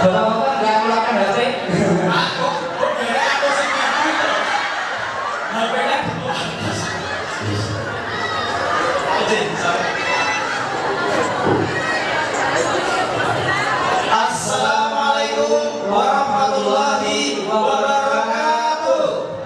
Bapak-bapak nggak melakukan HP? Aku sih HP-nya Assalamualaikum warahmatullahi wabarakatuh.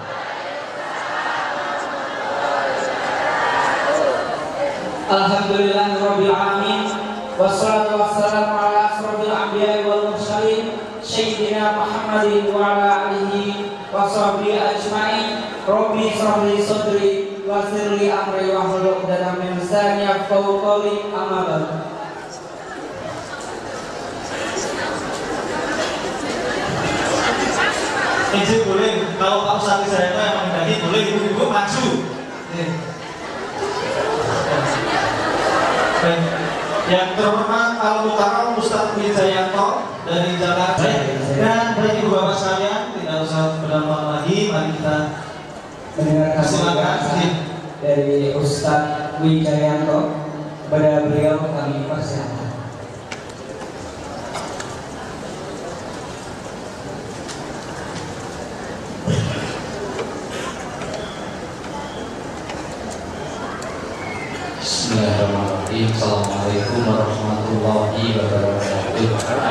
Alhamdulillahirabbil alamin. Wassalatu wassalamu ala asrofil anbiya'i wal mursalin sayyidina Muhammadin wa ala alihi wa sahbihi ajma'in. Rabbi shrah li sadri wa yassir li amri wa hlul 'uqdatam min lisani yafqahu qawli. Amma ba'd. Izin boleh, kalau Pak Ustadz saya itu yang menghendaki boleh ibu-ibu maju. Yang terhormat Al Mukarram Ustadz Wijayanto dari Jakarta, dan bagi ibu bapak sekalian tidak usah berlama lagi, mari kita Mendengarkan silakan dari Ustadz Wijayanto. Kepada beliau kami persilakan. Bismillahirrahmanirrahim. Assalamualaikum warahmatullahi wabarakatuh.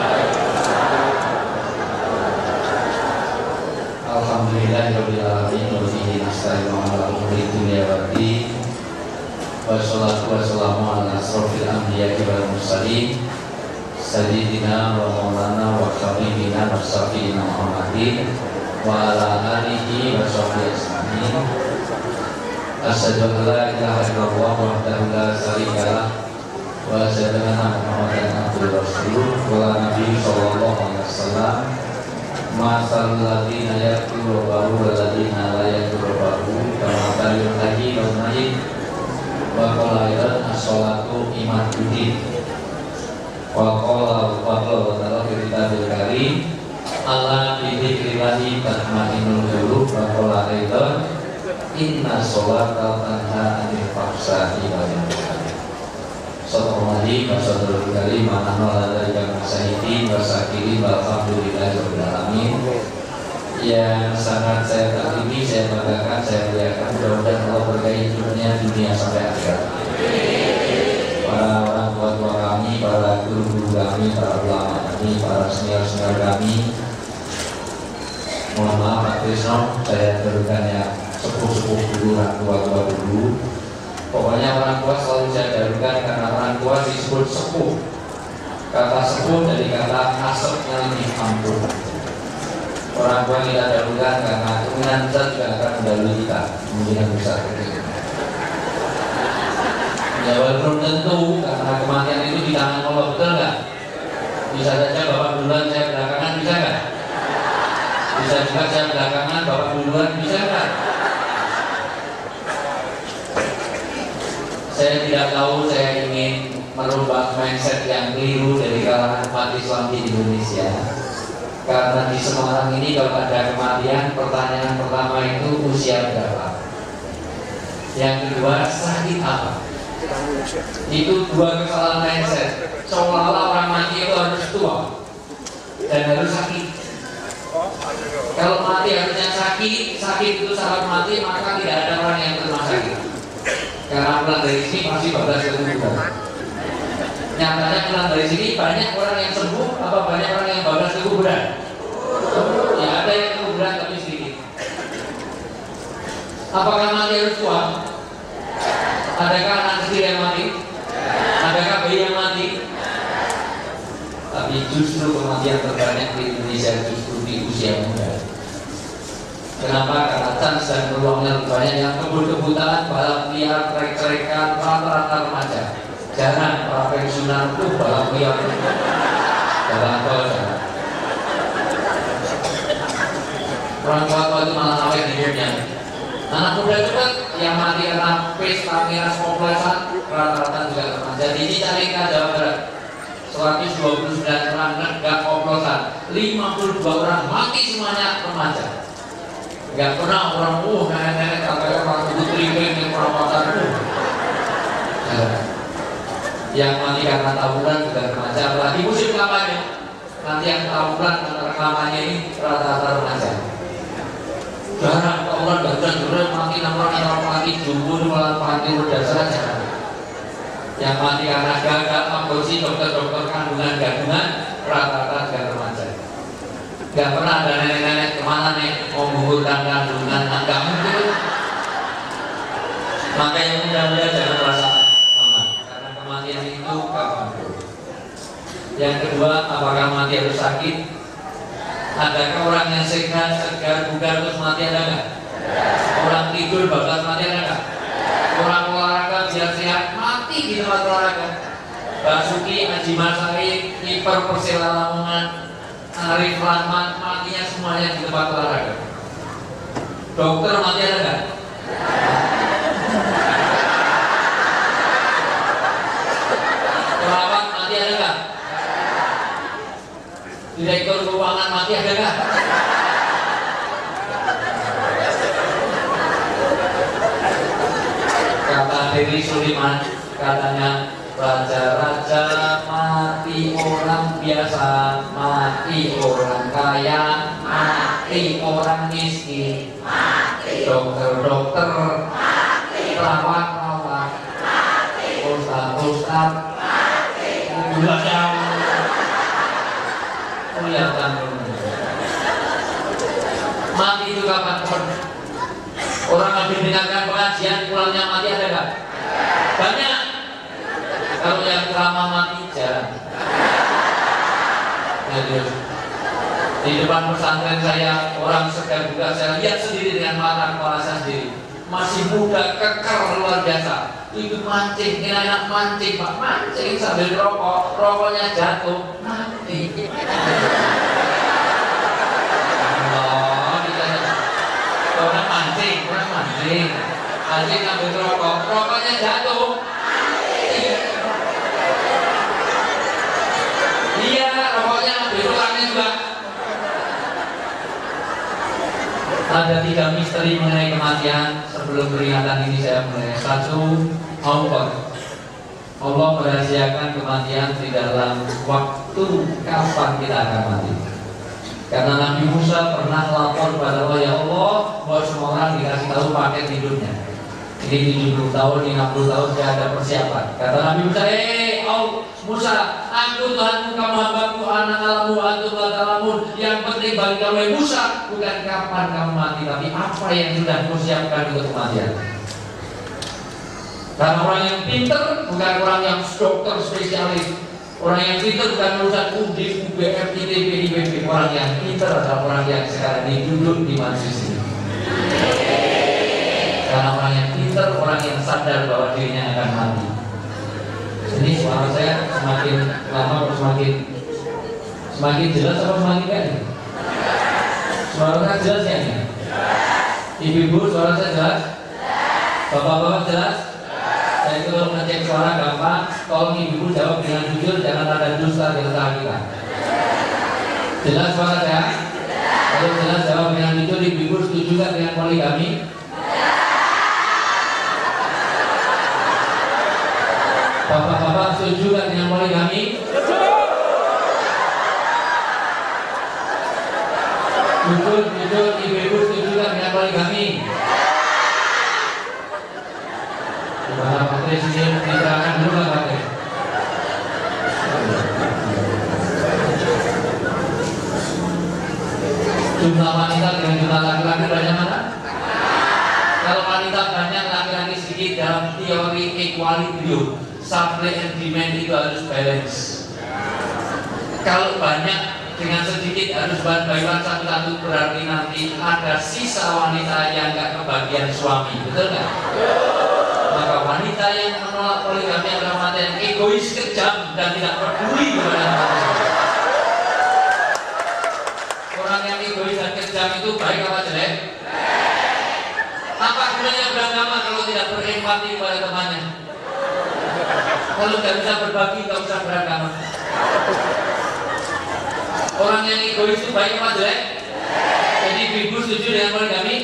Alhamdulillahirabbil alamin wa bihi nasta'inu ala umuri dunya waddin. Wassalatu wassalamu ala asrofil anbiya'i wal mursalin sayyidina wa maulana wa habibina wa syafi'ina Muhammadin wa ala alihi wa sahbihi ajma'in. Asyhadu an la ilaha illallah wahdahu la syarika lah wa asyhadu anna Muhammadan abduhu wa rasuluh. Wa nabi sallallahu alaihi wasallam masal ladina yaqulu wa ladina la yaqulu kama talil haji wal mayyit wa qala aidan as-salatu imaduddin wa qala wa ta'ala fi kitabil karim ala bi dzikrillahi tatma'innul qulub wa qala aidan inna sholata tanha 'anil fahsya'i wal munkar. Sallallahu wasallam kali mana ala dzalika masyahidin wa syakirin walhamdulillahi rabbil alamin. Yang sangat saya takdimi, saya banggakan, saya muliakan, mudah-mudahan Allah berkahi hidupnya dunia sampai akhirat. Para orang tua kami, para guru-guru kami, para ulama kami, para senior-senior kami, mohon maaf Pak Krisno, saya terukan ya sepuh-sepuh dulu, orang tua-tua dulu. Pokoknya orang tua selalu saya dahulukan karena orang tua disebut sepuh. Kata sepuh dari kata asapnya lebih ampuh. Orang tua kita dahulukan karena keturunan kita juga akan mendahului kita, kemungkinan besar. Ya walaupun tentu karena kematian itu di tangan Allah, betul nggak? Bisa saja bapak duluan, saya belakangan, bisa nggak? Bisa juga saya belakangan, bapak duluan, bisa nggak? Saya tidak tahu, saya ingin merubah mindset yang keliru dari kalangan umat Islam di Indonesia. Karena di Semarang ini kalau ada kematian, pertanyaan pertama itu usia berapa? Yang kedua, sakit apa? Itu dua kesalahan mindset. Seolah-olah orang mati itu harus tua dan harus sakit. Kalau mati harusnya sakit, sakit itu syarat mati, maka tidak ada orang yang terima sakit. Karena pulang dari sini pasti bablas keguguran. Nyatanya pulang dari sini banyak orang yang sembuh, apa banyak orang yang bablas keguguran? Ya ada yang keguguran tapi sedikit. Apakah mati harus tua? Adakah anak kecil yang mati? Adakah bayi yang mati? Tapi justru kematian terbanyak di Indonesia justru di usia muda. Kenapa? Karena chance dan peluangnya lebih banyak. Yang kebut-kebutan, balap liar, trek-trekan, rata-rata remaja. Jangan para pensiunan itu balap liar, jalan tol jangan. Orang tua-tua itu malah awet hidupnya. Anak muda itu kan yang mati karena pesta miras oplosan, rata-rata juga remaja. Ini Carica Jawa Barat, 129 orang negak oplosan, 52 orang mati semuanya remaja. Gak pernah orang nenek-nenek katanya orang itu tripping yang perawatan yang mati karena tawuran juga remaja, apalagi musim kampanye. nanti yang tawuran antara kampanye ini rata-rata remaja. Jarang tawuran gak mati orang mati jumbo malah mati berdasar jarang. Yang mati karena gagal aborsi dokter-dokter kandungan gadungan rata-rata juga remaja. Gak pernah ada nenek-nenek kemana nih mau menggugurkan kandungan, nggak mungkin. Makanya mudah-mudahan jangan merasa aman karena kematian itu kapan. Yang kedua, apakah mati harus sakit? Adakah orang yang sehat, segar, bugar terus mati, ada nggak? Orang tidur bakal mati, ada nggak? Orang olahraga biar sehat mati di tempat olahraga. Basuki, Haji Masari, kiper Persela Lamongan, Arif Rahman, matinya semuanya di tempat olahraga. Dokter mati, ada nggak? Perawat mati, ada nggak? Direktur keuangan mati, ada nggak? Kata Dewi Suliman, katanya raja-raja mati orang biasa, mati orang kaya, mati orang miskin, mati dokter-dokter, mati perawat-perawat, mati ustaz-ustaz, mati belajar. Kelihatan mati itu kapan pun. Orang habis mendengarkan pengajian pulangnya mati, ada nggak? Banyak. Kalau yang ceramah mati jarang. Di depan pesantren saya orang segar juga, saya lihat sendiri dengan mata kepala saya sendiri. Masih muda, kekar luar biasa. Itu mancing, enak mancing, Pak, mancing sambil rokok, rokoknya jatuh, mati. Orang mancing, mancing sambil rokok, rokoknya jatuh. Iya, rokoknya ambil orangnya juga. Ada 3 misteri mengenai kematian. Sebelum peringatan ini saya mulai. 1, Allah merahasiakan kematian di dalam waktu kapan kita akan mati. Karena Nabi Musa pernah lapor kepada Allah, ya Allah, bahwa semua orang dikasih tahu paket hidupnya. Ini 70 tahun, 50 tahun tidak ada persiapan. Kata Nabi Musa, Musa, aku Tuhanmu, kamu hambaku, anak alamu, antum latalamun. Yang penting bagi kamu Musa, bukan kapan kamu mati, tapi apa yang sudah kamu siapkan untuk kematian. Karena orang yang pintar bukan orang yang dokter spesialis. Orang yang pintar bukan urusan UDI, UBM, ITB, IPB. Orang yang pintar adalah orang yang sekarang ini duduk di majelis ini. Karena orang yang pintar, orang yang sadar bahwa dirinya akan mati. Ini suara saya semakin lama atau semakin jelas atau semakin enggak? Suara saya jelas ya? Ibu-ibu, suara saya jelas? Bapak-bapak jelas? Saya itu kalau ngecek suara gampang. Tolong ibu jawab dengan jujur, jangan ada dusta di antara kita. Jelas suara saya? Kalau jelas jawab dengan jujur. Ibu setuju gak dengan poligami? Bapak-bapak setuju gak dengan poligami? Jujur, ibu setuju gak dengan poligami? Gimana Pak Presiden, diterangkan dulu Pak Presiden. Jumlah wanita dengan jumlah laki-laki banyak mana? Kalau wanita banyak, laki-laki sedikit, dalam teori equilibrium, supply and demand itu harus balance. Kalau banyak dengan sedikit harus bagian satu-satu, berarti nanti ada sisa wanita yang nggak kebagian suami, betul nggak? Maka wanita yang menolak poligami adalah wanita yang egois, kejam, dan tidak peduli kepada manusia. Orang yang egois dan kejam itu baik apa jelek? Apa gunanya beragama kalau tidak berempati kepada temannya? Kalau tidak bisa berbagi, tidak usah beragama. Orang yang egois itu baik apa jelek? Jadi ibu setuju dengan poligami?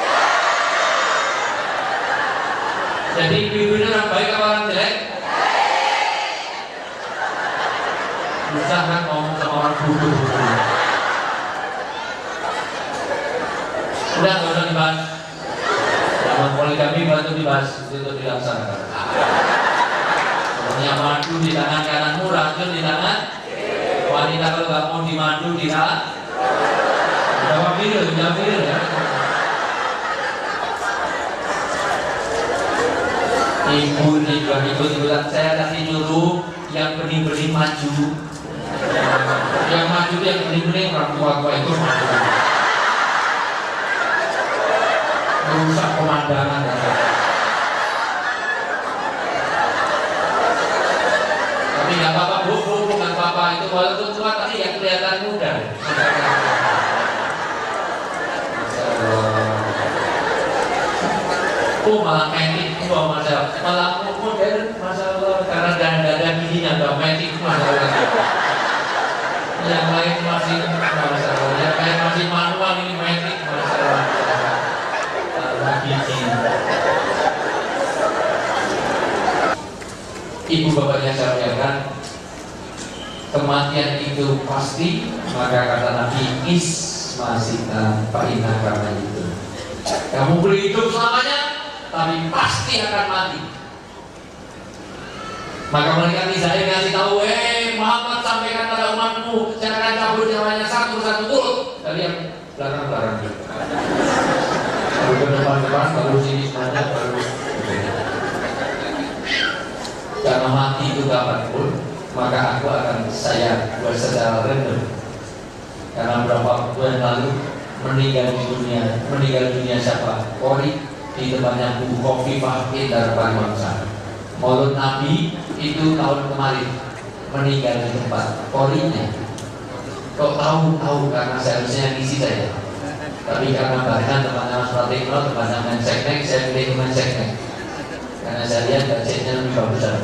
Jadi ibu itu orang baik apa orang jelek? Susah kan ngomong sama orang Udah nggak usah dibahas. Nama poligami bantu dibahas itu dilaksanakan. Pokoknya madu di tangan kananmu, racun di tangan wanita. Kalau nggak mau dimadu di tangan. Jawab ya. Ibu ini juga ikut-ikutan. Saya kasih nyuruh yang bening-bening maju. Yang maju yang bening-bening orang tua itu maju. Merusak pemandangan. Tapi nggak apa-apa bu, bukan apa-apa itu walaupun tua tapi ya kelihatan muda. Oh malah metik malah modern masalah karena dada giginya nggak metik masalah. Yang lain masih masalah, yang lain masih manual ini metik masalah. Ibu bapaknya saya muliakan, kematian itu pasti, maka kata Nabi ismasita fa'inna karena itu. Kamu boleh hidup selamanya, tapi pasti akan mati. Maka mereka Israel ngasih tahu, Muhammad sampaikan pada umatmu, jangan cabut nyawanya satu-satu turut. Kalian belakang-belakang. Baru ke depan-depan, baru sini semuanya, baru. Karena mati itu kapanpun, maka aku akan saya buat secara random. Karena berapa bulan lalu meninggal dunia siapa? Kori di tempatnya Bu Khofifah Indar Panwangsa. Maulud Nabi itu tahun kemarin meninggal di tempat Korinya. Kok tahu karena seharusnya ngisi saya. Tapi karena bahan tempatnya Mas Pratikno, tempatnya Menseknek, saya pilih Menseknek. Karena saya lihat budgetnya lebih bagusan.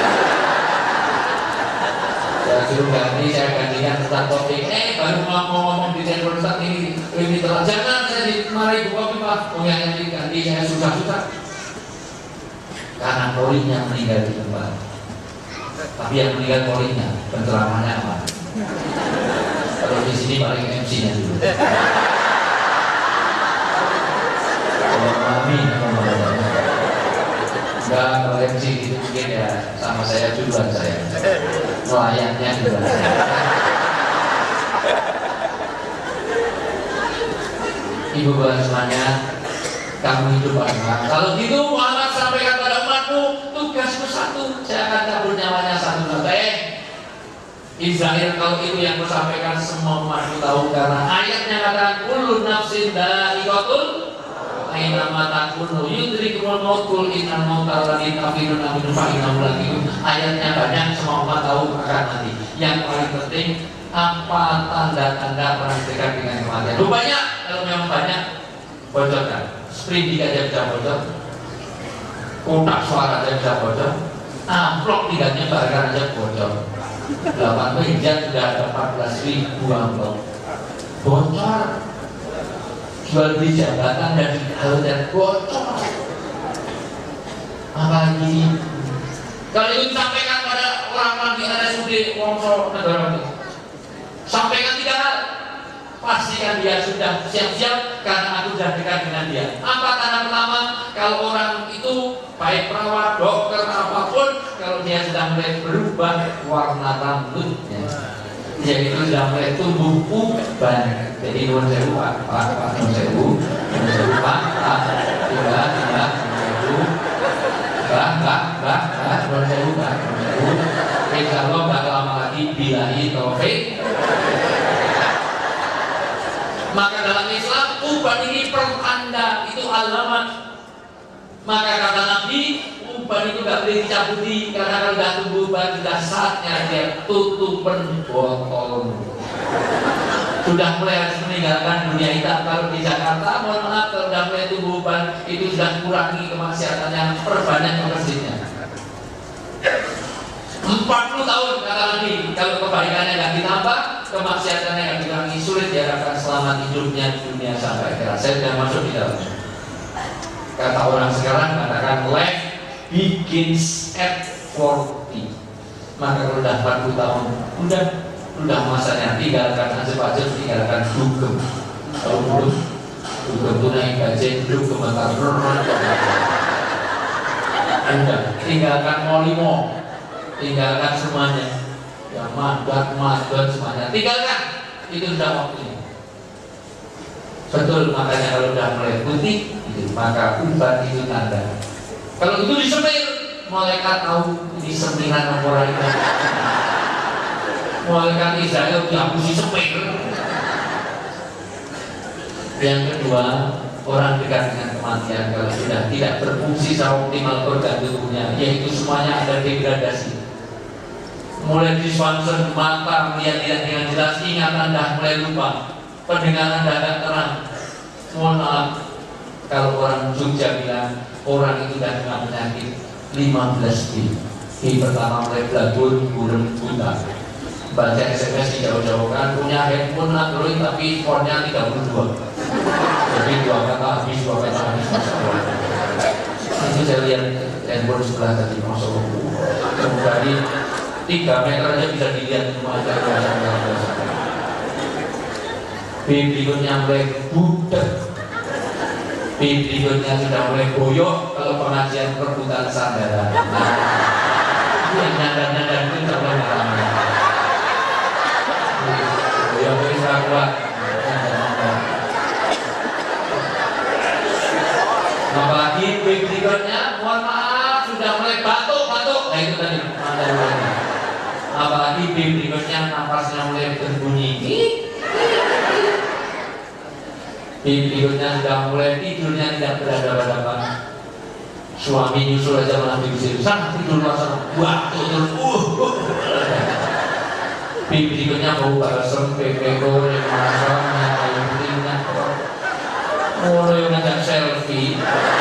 Saya suruh ganti, saya gantikan tentang topik. Baru mau ngomong di channel Ustaz ini telah. Jangan saya dimarahi Bu Khofifah. Yang diganti saya susah-susah. Karena Korinya meninggal di tempat. Tapi yang meninggal Korinya, penceramahnya apa? Kalau di sini paling MC-nya dulu. Amin. Enggak, kalau MC itu mungkin ya sama saya duluan saya. Melayaknya duluan saya. Ibu bapak semuanya, kamu hidup apa? Kalau gitu Muhammad sampaikan pada umatmu, tugasmu satu, saya akan cabut nyawanya satu-satu. Israel kalau itu yang kusampaikan semua umatmu tahu karena ayatnya katakan kullu nafsin dha'iqatul aina mata kullu yudrikumul maut kul innal mauta alladzi tafiruna minhu fa innahu laqikum. Ayatnya banyak, semua umat tahu akan mati. Yang paling penting apa tanda-tanda orang dekat dengan kematian. Lu banyak, kalau memang banyak bocorkan. Sprindik aja bisa bocor, kotak suara aja bisa bocor, amplop tidak nyebarkan aja bocor. 8 meja sudah ada 14.000 amplop bocor. Jual beli jabatan dan dan bocor. Apalagi kalau itu disampaikan pada orang-orang di RSUD Wongso Negara itu, sampaikan 3 hal. Pastikan dia sudah siap-siap karena aku sudah dekat dengan dia. Apa tanda pertama? Kalau orang itu baik perawat, dokter, apapun, kalau dia sudah mulai berubah warna rambutnya, yaitu sudah mulai tumbuh uban. Jadi nuwun sewu Pak, nuwun sewu Pak, tidak, nuwun sewu Pak. Insya Allah nggak lama lagi bilahi taufik. Maka dalam Islam uban ini pertanda, itu alamat. Maka kata Nabi, uban itu gak boleh dicabuti karena kalau sudah tumbuh uban sudah saatnya dia tutupan botol. Sudah mulai harus meninggalkan dunia hitam. Kalau di Jakarta, mohon maaf, kalau sudah mulai tumbuh uban itu sudah kurangi kemaksiatannya, perbanyak ke masjidnya. 40 tahun kata Nabi, kalau kebaikannya nggak ditambah, kemaksiatannya nggak dikurangi, sulit diharapkan selamat hidupnya di dunia sampai akhirat. Saya tidak masuk di dalamnya. Kata orang sekarang katakan life begins at 40. Maka kalau udah 40 tahun, udah Sudah masanya tinggalkan aja, tinggalkan dugem. Tahu belum? Dugem itu naik gajah, dugem antar udah, tinggalkan molimo, tinggalkan semuanya. Yang madat semuanya, tinggalkan. Itu sudah waktunya. Betul, makanya kalau sudah mulai putih, itu, maka ubat itu tanda. Kalau itu disemir, malaikat tahu ini semiran orang itu. Malaikat Israel dihapusi semir. Yang kedua, orang dekat dengan kematian kalau sudah tidak berfungsi secara optimal organ tubuhnya, yaitu semuanya ada degradasi. Mulai diswanson mata, melihat tidak dengan jelas, ingatan dah mulai lupa, pendengaran dah agak terang. Mohon maaf, kalau orang Jogja bilang orang itu dah kena penyakit 15 D. D pertama mulai belabur, burem, buta. Baca SMS dijauh-jauhkan, punya handphone Android tapi skornya 32. Jadi 2 kata habis. Itu saya lihat handphone sebelah tadi, Masya Allah. Dari 3 meter aja bisa dilihat semua aja. Berikutnya mulai budak, berikutnya sudah mulai goyok kalau pengajian rebutan sandaran. Yang nyandar-nyandar itu tidak boleh ramai. Goyok bisa kuat. Apalagi berikutnya, mohon maaf sudah mulai batuk-batuk. Nah itu tadi mandarannya. Apalagi berikutnya napasnya mulai berbunyi. Berikutnya sudah mulai tidurnya tidak berhadapan-hadapan. Suami nyusul aja malah diusir. Sana tidur sana. Waktu terus. Berikutnya bau balsem, pepeko, yang masam, yang kayu putihnya. Oh, yang ngajak selfie.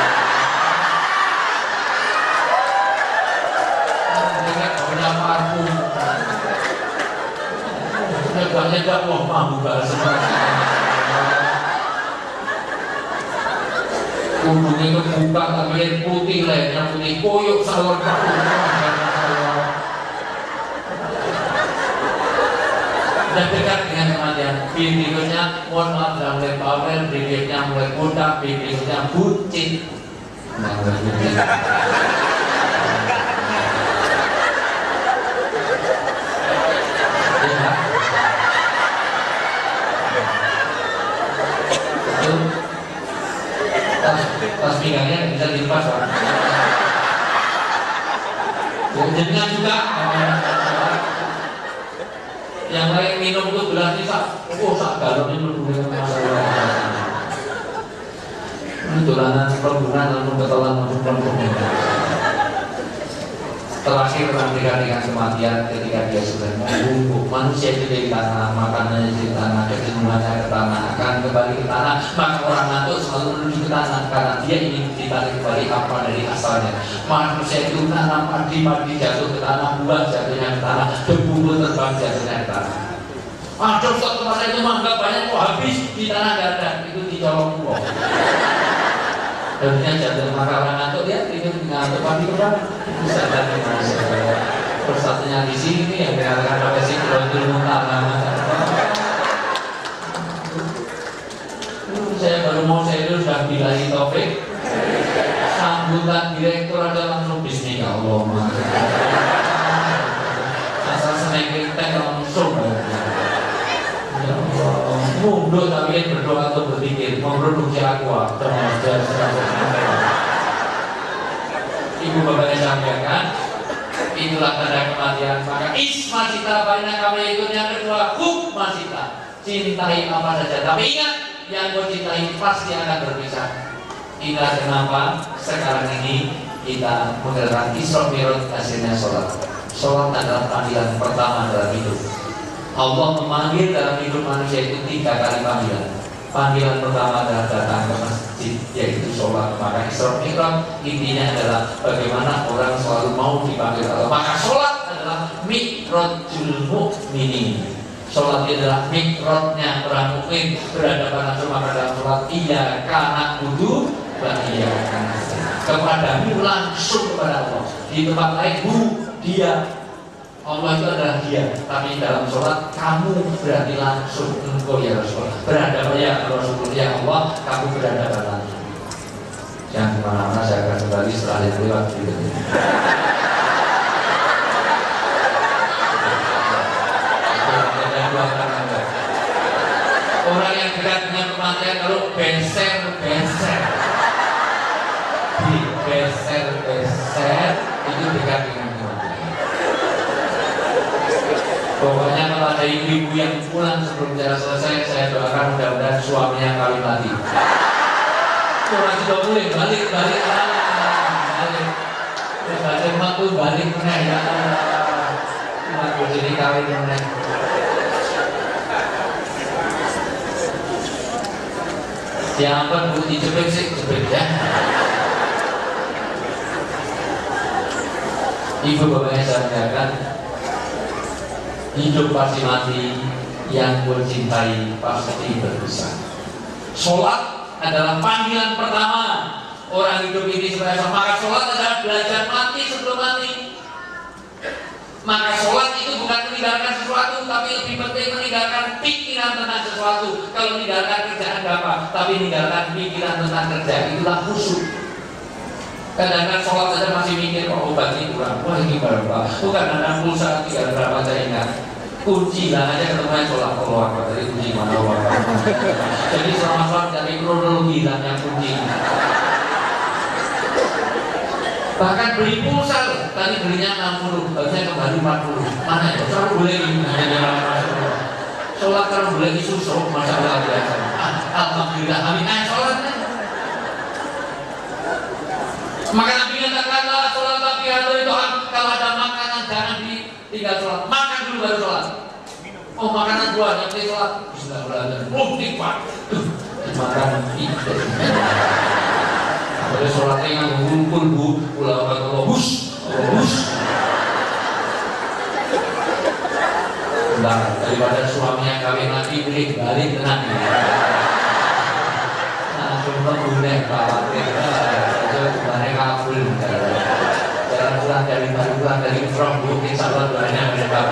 Mereka punya parfum. Nyegah-nyegah, wah mampu balsem. Ujungnya kebuka tapi yang putih, lehernya putih, koyok salur paku. Dan dekat dengan kematian. Berikutnya, mohon maaf sudah mulai bawel, berikutnya mulai kodak, berikutnya buncit. Tas pinggangnya bisa dilepas, Pak. Jenengan juga yang lain minum itu gelas ini sak galon ini berhubungan masalah. Ini dolanan perbunan lalu ketolan masuk perbunan. Terakhir menantikan dengan kematian ketika dia sudah membungkuk. Manusia itu dari tanah, makanannya dari tanah, kejenuhannya ke tanah, akan kembali ke tanah. Maka orang ngantuk selalu menuju ke tanah karena dia ingin ditarik kembali apa dari asalnya. Manusia itu tanam padi jatuh ke tanah, buah jatuhnya ke tanah, debu terbang jatuhnya ke tanah. Aduh, suatu masa itu mangga banyak kok habis di tanah gak ada, itu dicolong kok. Daunnya jatuh, maka orang ngantuk dia tidur ngantuk padi kembali. Bisa dari manusia. Persatunya di sini yang dikatakan pakai sinkronul mutalama. Saya baru mau saya itu sudah bilahi topik. Sambutan direktur ada langsung bismillah Allah. Asal seneng teh langsung. Ya Allah, mundur tapi berdoa atau berpikir memproduksi aqua termasuk ibu bapaknya sampaikan itulah tanda kematian. Maka isma cita baina kami ikut yang kedua hukma cita, cintai apa saja tapi ingat yang kau cintai pasti akan berpisah. Inilah kenapa sekarang ini kita menggelar Isra Mi'raj hasilnya sholat. Sholat adalah panggilan pertama dalam hidup. Allah memanggil dalam hidup manusia itu 3 kali panggilan. Panggilan pertama adalah datang ke masjid, yaitu sholat. Maka Isra Mi'raj intinya adalah bagaimana orang selalu mau dipanggil Allah. Maka sholat adalah mi'rajul mu'minin. Sholat adalah mi'rajnya orang mukmin berhadapan langsung maka dalam sholat iya karena kudu iya karena kepadamu langsung kepada Allah. Di tempat lain dia Allah itu adalah dia, tapi dalam sholat kamu berarti langsung engkau ya Rasulullah, berhadapan ya Rasulullah, ya Allah, kamu berhadapan langsung. Yang kemana-mana saya akan kembali setelah itu lewat gitu. Orang yang dekat dengan kematian kalau beser itu dekat dengan kematian. Pokoknya kalau ada ibu-ibu yang pulang sebelum acara selesai, saya doakan mudah-mudahan suaminya kawin lagi. Orang juga boleh balik. Terus baca mantu balik meneh ya. Mantu jadi kawin meneh. Yang apa bu dijepit sih jepit ya. Ibu bapaknya saya katakan, hidup pasti mati, yang mencintai pasti berpisah. Sholat adalah panggilan pertama orang hidup ini sebagai orang. Maka sholat adalah belajar mati sebelum mati. Maka sholat itu bukan meninggalkan sesuatu, tapi lebih penting meninggalkan pikiran tentang sesuatu. Kalau meninggalkan kerjaan apa, tapi meninggalkan pikiran tentang kerja, itulah khusyuk. Kadang-kadang sholat saja masih mikir, oh obat ini kurang, wah ini berapa, bukan ada pulsa tinggal berapa saya ingat. Kunci lah aja ketemunya sholat, Allah apa tadi kunci mana Allah. Jadi selama sholat dari kronologi dan yang kunci. Bahkan beli pulsa, tadi belinya 60, harusnya kembali 40. Mana ya? Selalu boleh ini. Sholat kalau boleh disusuk, masalah biasa. Alhamdulillah, amin. Sholatnya. Maka Nabi katakanlah sholat tapi itu kalau ada makanan jangan ditinggal sholat. Makan dulu baru sholat. Oh makanan buah yang penting sholat. Bismillahirrahmanirrahim. Oh nikmat. Makan itu. Pada sholatnya yang ngumpul bu, pulau kata hus. Nah, daripada suaminya kawin lagi balik tenang. Nah, cuma boleh khawatir. Kemarin kabul. Jalan pulang dari umroh mungkin sahabat doanya berdebat.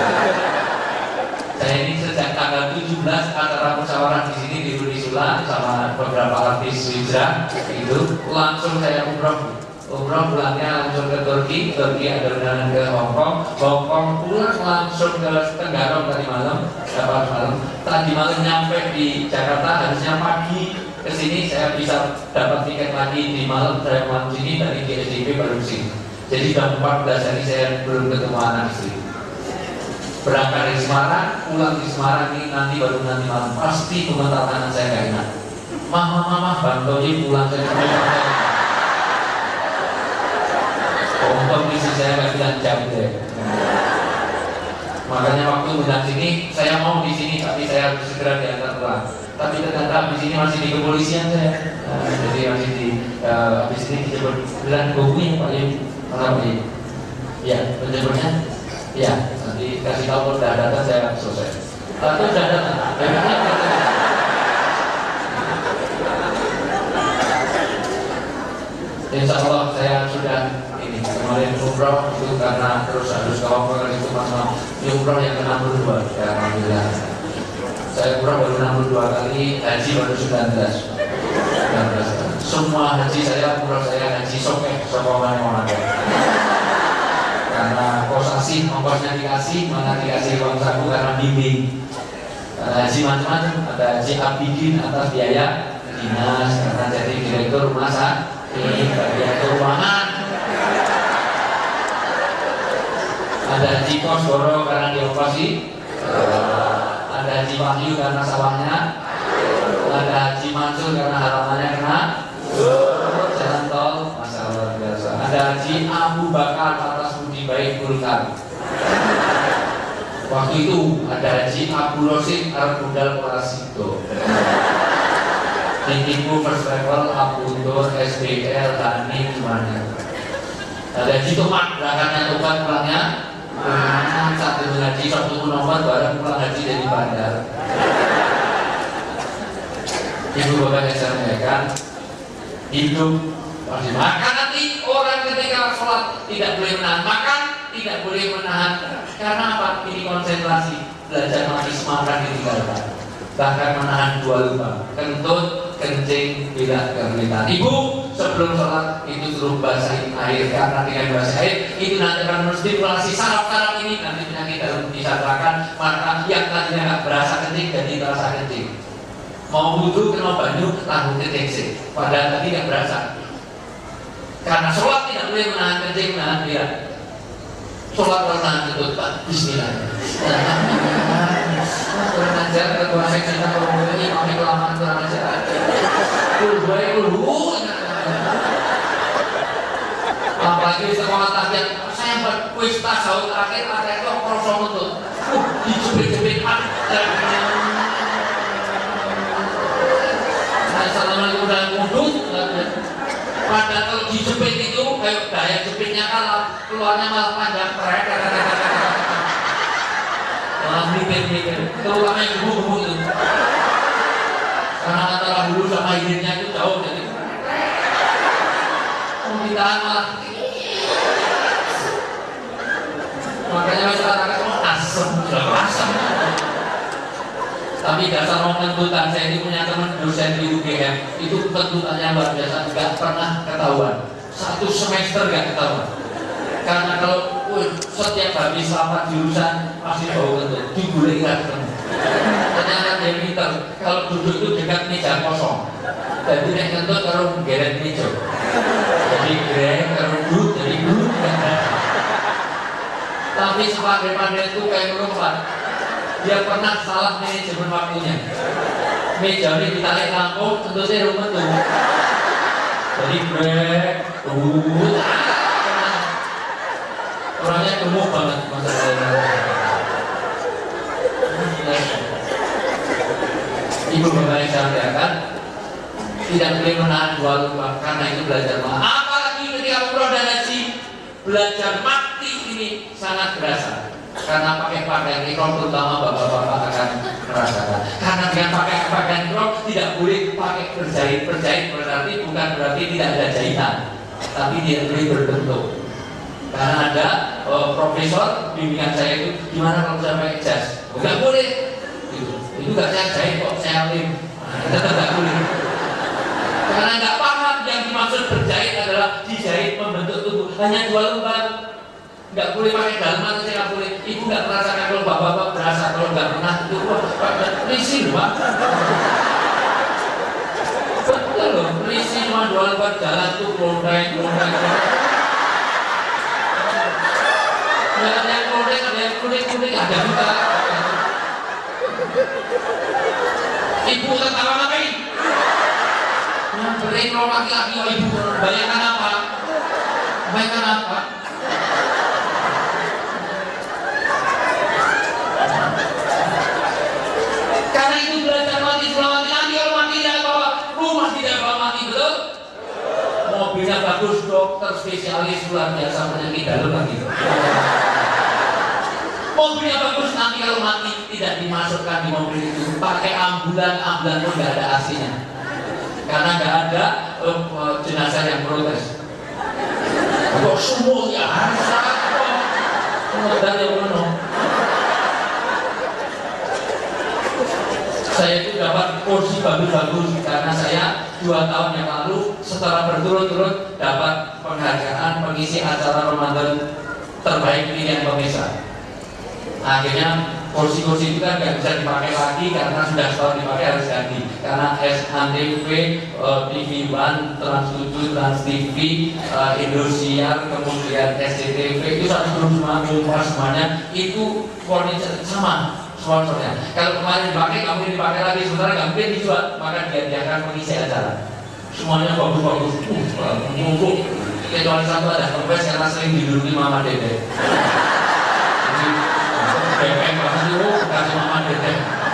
Saya ini sejak tanggal 17 acara musyawarah di sini di Unisula sama beberapa artis hijrah itu langsung saya umroh pulangnya langsung ke Turki ada undangan ke Hongkong pulang langsung ke Tenggarong tadi malam nyampe di Jakarta harusnya pagi kesini saya bisa dapat tiket lagi di malam saya pulang sini dari GSDP baru sini jadi sudah 14 hari saya belum ketemu anak istri. Berangkat dari Semarang, pulang di Semarang ini nanti baru nanti malam pasti komentar anak saya gak enak. Mama, Bang Tony pulang saya kondisi saya gak bilang jam deh. Makanya waktu undang sini saya mau di sini tapi saya harus segera diantar pulang. Tapi ternyata di sini masih di kepolisian saya. Jadi masih di habis ini dijemput bilang bukunya Pak Yim. Mana Pak Yim? Ya, penjemputnya. Ya, nanti kasih tahu udah datang saya selesai. Tapi udah datang. Insya Allah saya sudah ini kemarin umroh itu karena terus harus ke Hongkong itu masa umroh yang ke-62 ya alhamdulillah. Saya umroh baru 62 kali, haji baru 19. Semua haji saya umroh saya haji sokongan yang ada. Karena kosasi ongkosnya dikasih, mana dikasih uang saku karena bimbing. Haji macam-macam, ada haji abidin atas biaya dinas karena jadi direktur rumah sakit, bagian keuangan. Ada haji kosgoro karena dioperasi, ada haji wahyu karena sawahnya, ada haji mansur karena halamannya kena jalan tol, masalah biasa. Ada haji Abu Bakar atas budi baik Golkar. Waktu itu ada haji Abu Rosid Arbudal Prasito. Tinggiku first level Abu Dur SBL Hani gimana? Ada haji Tomat belakangnya Tomat pulangnya. Satu haji satu nomor bareng pulang haji dari bandar. Ibu bapak yang saya sampaikan hidup pasti makan nanti orang ketika sholat tidak boleh menahan makan tidak boleh menahan. Karena apa? Ini konsentrasi. Belajar mati semakan ditinggalkan. Bahkan menahan dua lubang, kentut, kencing, bila kemudian. Ibu sebelum sholat itu suruh basahin air, karena dengan basah air itu nanti akan menstimulasi saraf-saraf ini, nanti penyakit dalam bisa terangkan. Maka yang tadinya nggak berasa kencing jadi terasa kencing. Mau wudhu kena banyu langsung kencing, padahal tadi nggak berasa. Karena sholat tidak boleh menahan kencing, menahan bila. Sholat menahan kentut, Pak. Bismillah. Kurang ajar, ketua seksena kalau ini kami kelamaan kurang ajar. Apalagi di sekolah tahiyat, saya buat kuis tasawuf terakhir ada itu kosong itu, dijepit-jepit Assalamualaikum dan wudhu. Padahal kalau dijepit itu kayak daya jepitnya kalah, keluarnya malah panjang trek. Malah mikir-mikir, terutama yang ibu-ibu itu. Karena antara hulu sama hilirnya itu jauh, jadi mau ditahan malah. Makanya masyarakat asem, asem. Tapi dasar mau pentuntan, saya ini punya teman dosen di UGM, itu pentuntannya luar biasa, nggak pernah ketahuan. Satu semester nggak ketahuan. Karena kalau setiap habis selama jurusan pasti bau kentut, digulai nggak ketemu. Ternyata dia pintar, kalau duduk itu dekat meja kosong. Jadi nek kentut kalau geret meja. Jadi geret kalau duduk jadi duduk. Tapi sepandai-pandai itu kayak merumpat. Dia pernah salah manajemen waktunya. Meja ini ditarik lampu, kentutnya rumet tuh. Jadi geret, orangnya gemuk banget masalahnya. Ibu bapak yang saya muliakan, tidak boleh menahan dua lubang karena itu belajar mati. Apalagi ketika umroh dan haji, belajar mati ini sangat berasa. Karena pakai pakaian ihram terutama bapak-bapak akan merasakan. Karena dengan pakai pakaian ihram tidak boleh pakai berjahit bukan berarti tidak ada jahitan, tapi tidak boleh berbentuk. Karena ada profesor bimbingan saya itu, gimana kalau saya pakai jas? Enggak boleh. Itu enggak saya jahit kok, saya lim. Tetap enggak boleh. Karena enggak paham yang dimaksud berjahit adalah dijahit membentuk tubuh. Hanya dua lubang. Enggak boleh pakai dalaman, saya enggak boleh. Ibu enggak merasakan, kalau bapak-bapak berasa, kalau enggak pernah itu risih loh, Pak. Betul loh, risih cuma dua lubang jalan tuh klondai. Ada yang kuning, ada juga. Ibu tertawa ngapain? Nyamperin lo laki-laki, oh ibu bayangkan apa? Bayangkan apa? Karena itu belajar mati, selamat nanti kalau mati tidak bawa rumah, tidak bawa mati, betul? Mobilnya bagus, dokter spesialis luar biasa penyakit dalam lagi. Mobilnya bagus, nanti kalau mati tidak dimasukkan di mobil itu, pakai ambulan pun nggak ada aslinya, karena nggak ada jenazah yang protes. Kok semua ya harus yang penuh. Saya itu dapat kursi bagus-bagus karena saya 2 tahun yang lalu setelah berturut-turut dapat penghargaan pengisi acara Ramadan terbaik pilihan pemirsa. Akhirnya kursi-kursi itu kan nggak bisa dipakai lagi karena sudah setahun dipakai harus ganti. Karena SNTV, TV One, Trans 7, Trans TV, Indosiar, kemudian SCTV itu satu grup semuanya itu furniture sama sponsornya. Kalau kemarin dipakai, nggak mungkin dipakai lagi, sementara nggak mungkin dijual, maka dia akan mengisi acara. Semuanya bagus-bagus, mumpuk. Kecuali satu ada kempes karena sering diduduki Mama Dede. BPM bahkan itu kasih Mama Dede.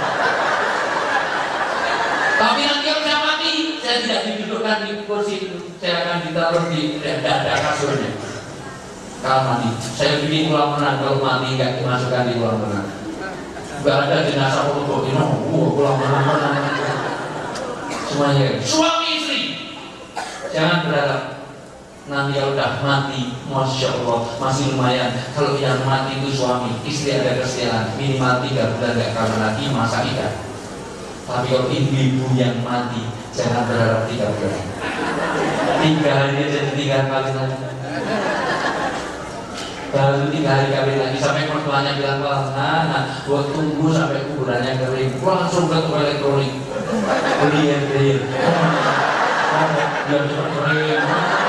Tapi nanti kalau saya mati, saya tidak didudukkan di kursi itu, saya akan ditaruh di dada kasurnya. Kalau mati, saya bikin kolam renang. Kalau mati nggak dimasukkan di kolam renang. Gak ada jenazah foto ini, pulang mana semuanya. Suami istri jangan berharap Nanti kalau udah mati, Masya Allah, masih lumayan. Kalau yang mati itu suami, istri ada kesetiaan, minimal 3 bulan gak kawin lagi, masa idah. Tapi kalau ibu yang mati, jangan berharap 3 bulan. 3 hari aja jadi 3 kali lagi. Baru 3 hari kawin lagi, sampai mertuanya bilang, nah, buat tunggu sampai kuburannya kering. Langsung ke toko elektronik, beli yang kering. Biar cepat kering.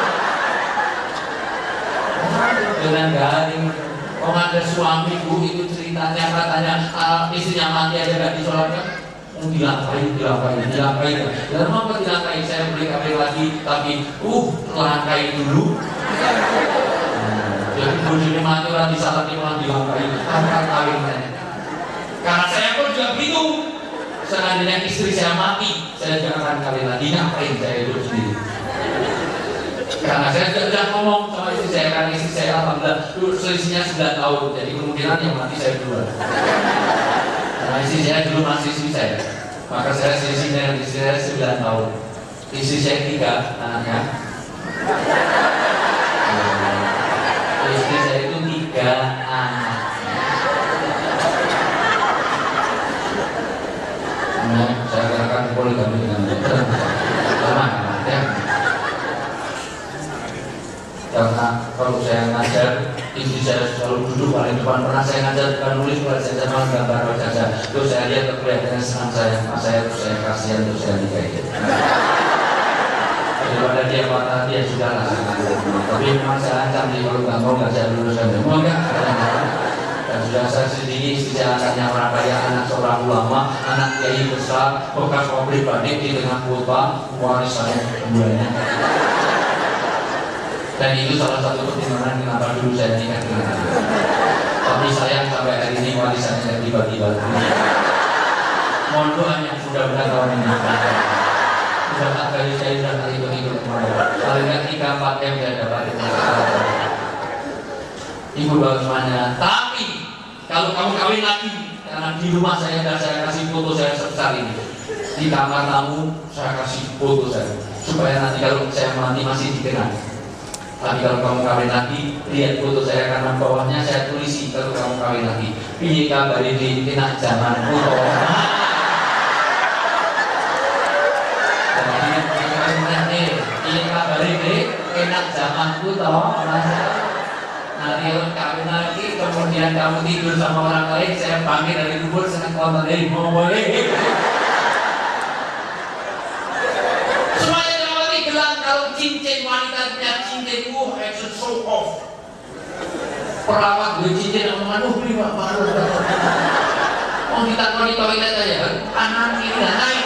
Dengan garing. Oh, ada suami bu itu ceritanya katanya istrinya mati aja gak disolatkan. Dilangkain. Dan apa dilangkain? Saya beli kawin lagi, tapi langkain dulu. Jadi bujurnya mati orang disalati orang dilangkain. Angkat kawinnya. Karena saya pun juga begitu. Seandainya istri saya mati, saya jangan akan kawin lagi. Ngapain saya hidup sendiri? Karena saya sudah ngomong sama istri saya, karena istri saya alhamdulillah selisihnya 9 tahun, jadi kemungkinan yang mati saya duluan. Karena istri saya dulu masih istri saya, maka saya selisih dengan istri saya 9 tahun. Istri saya 3 anaknya. Istri saya itu 3 anak. Nah, saya katakan poligami dengan teman ya. Karena kalau saya ngajar, istri saya selalu duduk paling depan. Pernah saya ngajar bukan nulis, kalau saya cuma gambar wajah. Terus saya lihat kelihatannya senang saya, terus saya kasihan, terus saya nikahin. Daripada dia patah, dia sudah lah. Tapi memang saya ancam kalau nggak mau nggak saya lulus dan mau nggak. Dan sudah saya sendiri istri saya anaknya orang kaya, anak seorang ulama, anak kiai besar, bekas pabrik batik di tengah kota, waris saya keduanya. Dan itu salah satu pertimbangan kenapa dulu saya nikah dengan dia. Tapi sayang sampai hari ini warisannya tiba-tiba. Mohon doanya mudah-mudahan tahun ini. Sudah 4 kali saya sudah ikut kemarin. Paling nggak 3-4 M saya dapat. Ibu bapak semuanya. Tapi kalau kamu kawin lagi, karena di rumah saya dan saya kasih foto saya sebesar ini. Di kamar tamu saya kasih foto saya supaya nanti kalau saya mati masih dikenal. Tapi kalau kamu kawin lagi, lihat foto saya karena bawahnya saya tulisi kalau kamu kawin lagi. Piye kabar di enak zaman foto. Jadi piye kabar di enak zaman foto. Nanti kalau kawin lagi, kemudian kamu tidur sama orang lain, saya panggil dari kubur, saya kontak dari mau boleh. Kalau cincin wanita punya cincin, action show off. Perawat gue cincin sama beli pak malu. Oh kita kalau di toilet aja kan, kanan kiri naik.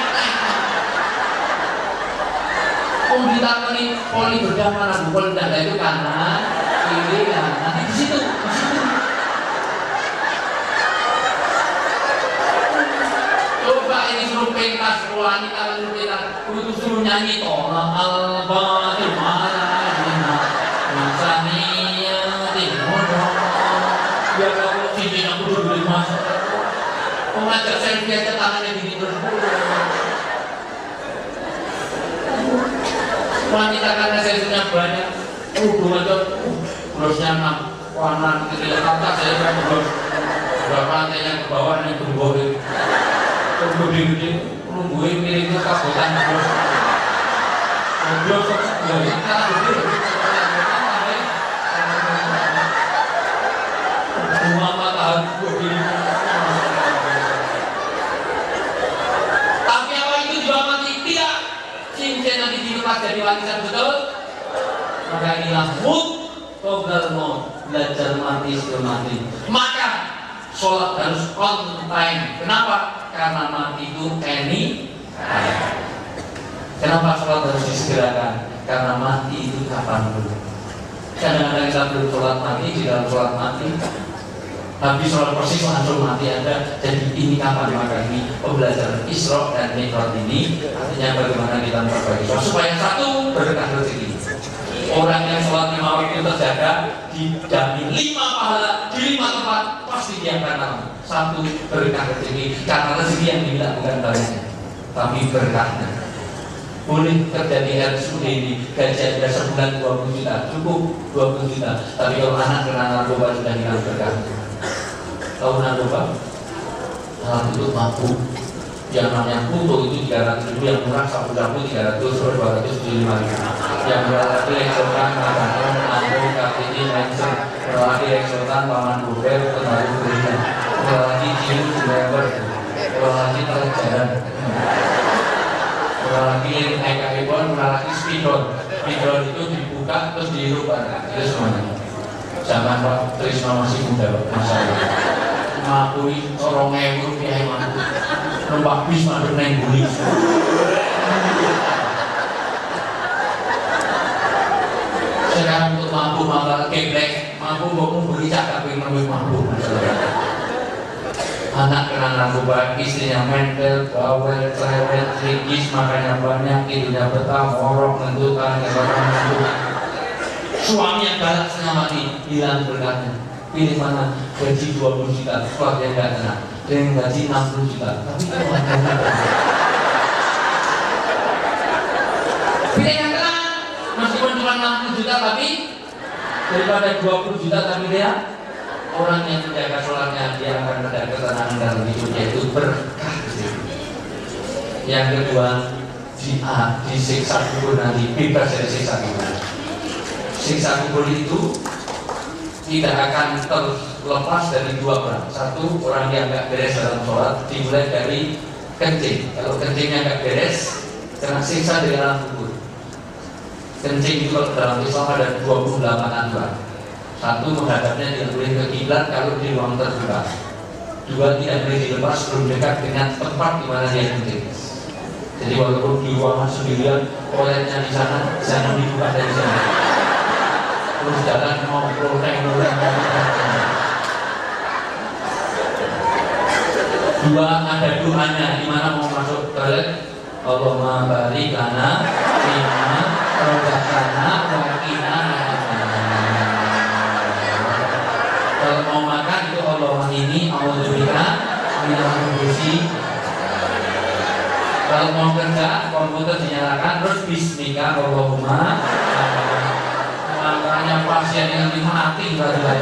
Oh kita kalau di poli bedah mana poli dada itu kanan kiri kanan di situ. Coba ini suruh pentas wanita itu suruh nyanyi tolong al-batil ma'alina masaniya timono. Ya kalau cincin aku dulu di masa pengajar saya biasa tangannya gini terus. Wanita karena saya punya banyak brosnya 6 warna kecil kata saya kan bros berapa lantainya ke bawah yang tumbuh gede nungguin miringnya kabutan bros kok kita gede semua matahari begini. Tapi apa itu juga mati? Tidak. Cincin nanti dilepas jadi warisan betul. Maka inilah qoblal maut, belajar mati sebelum mati. Maka sholat harus on time. Kenapa? Karena mati itu Kenapa sholat harus disegerakan? Karena mati itu kapan dulu. Kadang-kadang kita belum sholat mati, di dalam sholat mati habis sholat persis langsung mati ada. Jadi ini kapan? Maka ini pembelajaran Isra dan Mi'raj ini artinya bagaimana kita memperbaiki supaya satu berkah rezeki. Orang yang sholat 5 waktu terjaga dijamin 5 pahala di 5 tempat pasti dia akan tahu. Satu berkah rezeki karena rezeki yang diminta bukan banyak tapi berkahnya. boleh kerja di RSUD ini, gaji ada sebulan 20 juta, cukup 20 juta. Tapi kalau anak kena narkoba sudah hilang berkah. Tahu narkoba? Alat itu mampu. Yang namanya putu itu 300.000, yang murah sapu-sapu 300, 275.000. Yang murah lagi reksotan, makanan, mampu, kartini, menser, murah lagi reksotan, paman buber, penaruh berikan, murah lagi jiru, driver, murah lagi pelajaran, murah lagi ekipon, murah lagi spidol. Spidol itu dibuka terus dihirup, itu semuanya. Zaman Pak Trisno masih muda, masalah. Mengakui Rp2.000 mampu numpak bis mandek neng buli. Sekarang untuk mampu malah geblek, mampu mau beli cakap yang lebih mampu. Anak kena narkoba, istrinya mental, bawel, cerewet, trikis, makanya banyak, hidupnya betah, morok, nentukan, suami yang galak setengah mati, hilang berkatnya. Pilih mana? Gaji 20 juta, keluarga nggak kena. Dengan gaji 60 juta, tapi keluarga nggak kena. Pilih yang kena, meskipun cuma 60 juta, tapi daripada 20 juta, tapi dia orang yang menjaga sholatnya, dia akan mendapat ketenangan dalam hidupnya, itu berkah. Yang kedua, disiksa kubur nanti, bebas dari siksa kubur. Siksa kubur itu tidak akan terlepas dari dua orang. Satu, orang yang nggak beres dalam sholat, dimulai dari kencing. Kalau kencingnya nggak beres, kena siksa di dalam kubur. Kencing itu kalau dalam Islam ada 28 aturan. Satu, menghadapnya tidak boleh ke kiblat kalau di ruang terbuka. Dua, tidak boleh dilepas sebelum dekat dengan tempat di mana dia kencing. Jadi walaupun di ruangan sendirian, toiletnya di sana, jangan dibuka dari sana. Terus jalan mau loreng. Dua, ada doanya di mana mau masuk toilet. Allahumma barik lana fima razaqtana wa qina. Kalau mau makan itu Allahumma ini a'udzubika minal khubuthi. Kalau mau kerja, komputer dinyalakan terus bismika Allahumma. Makanya pasien yang mati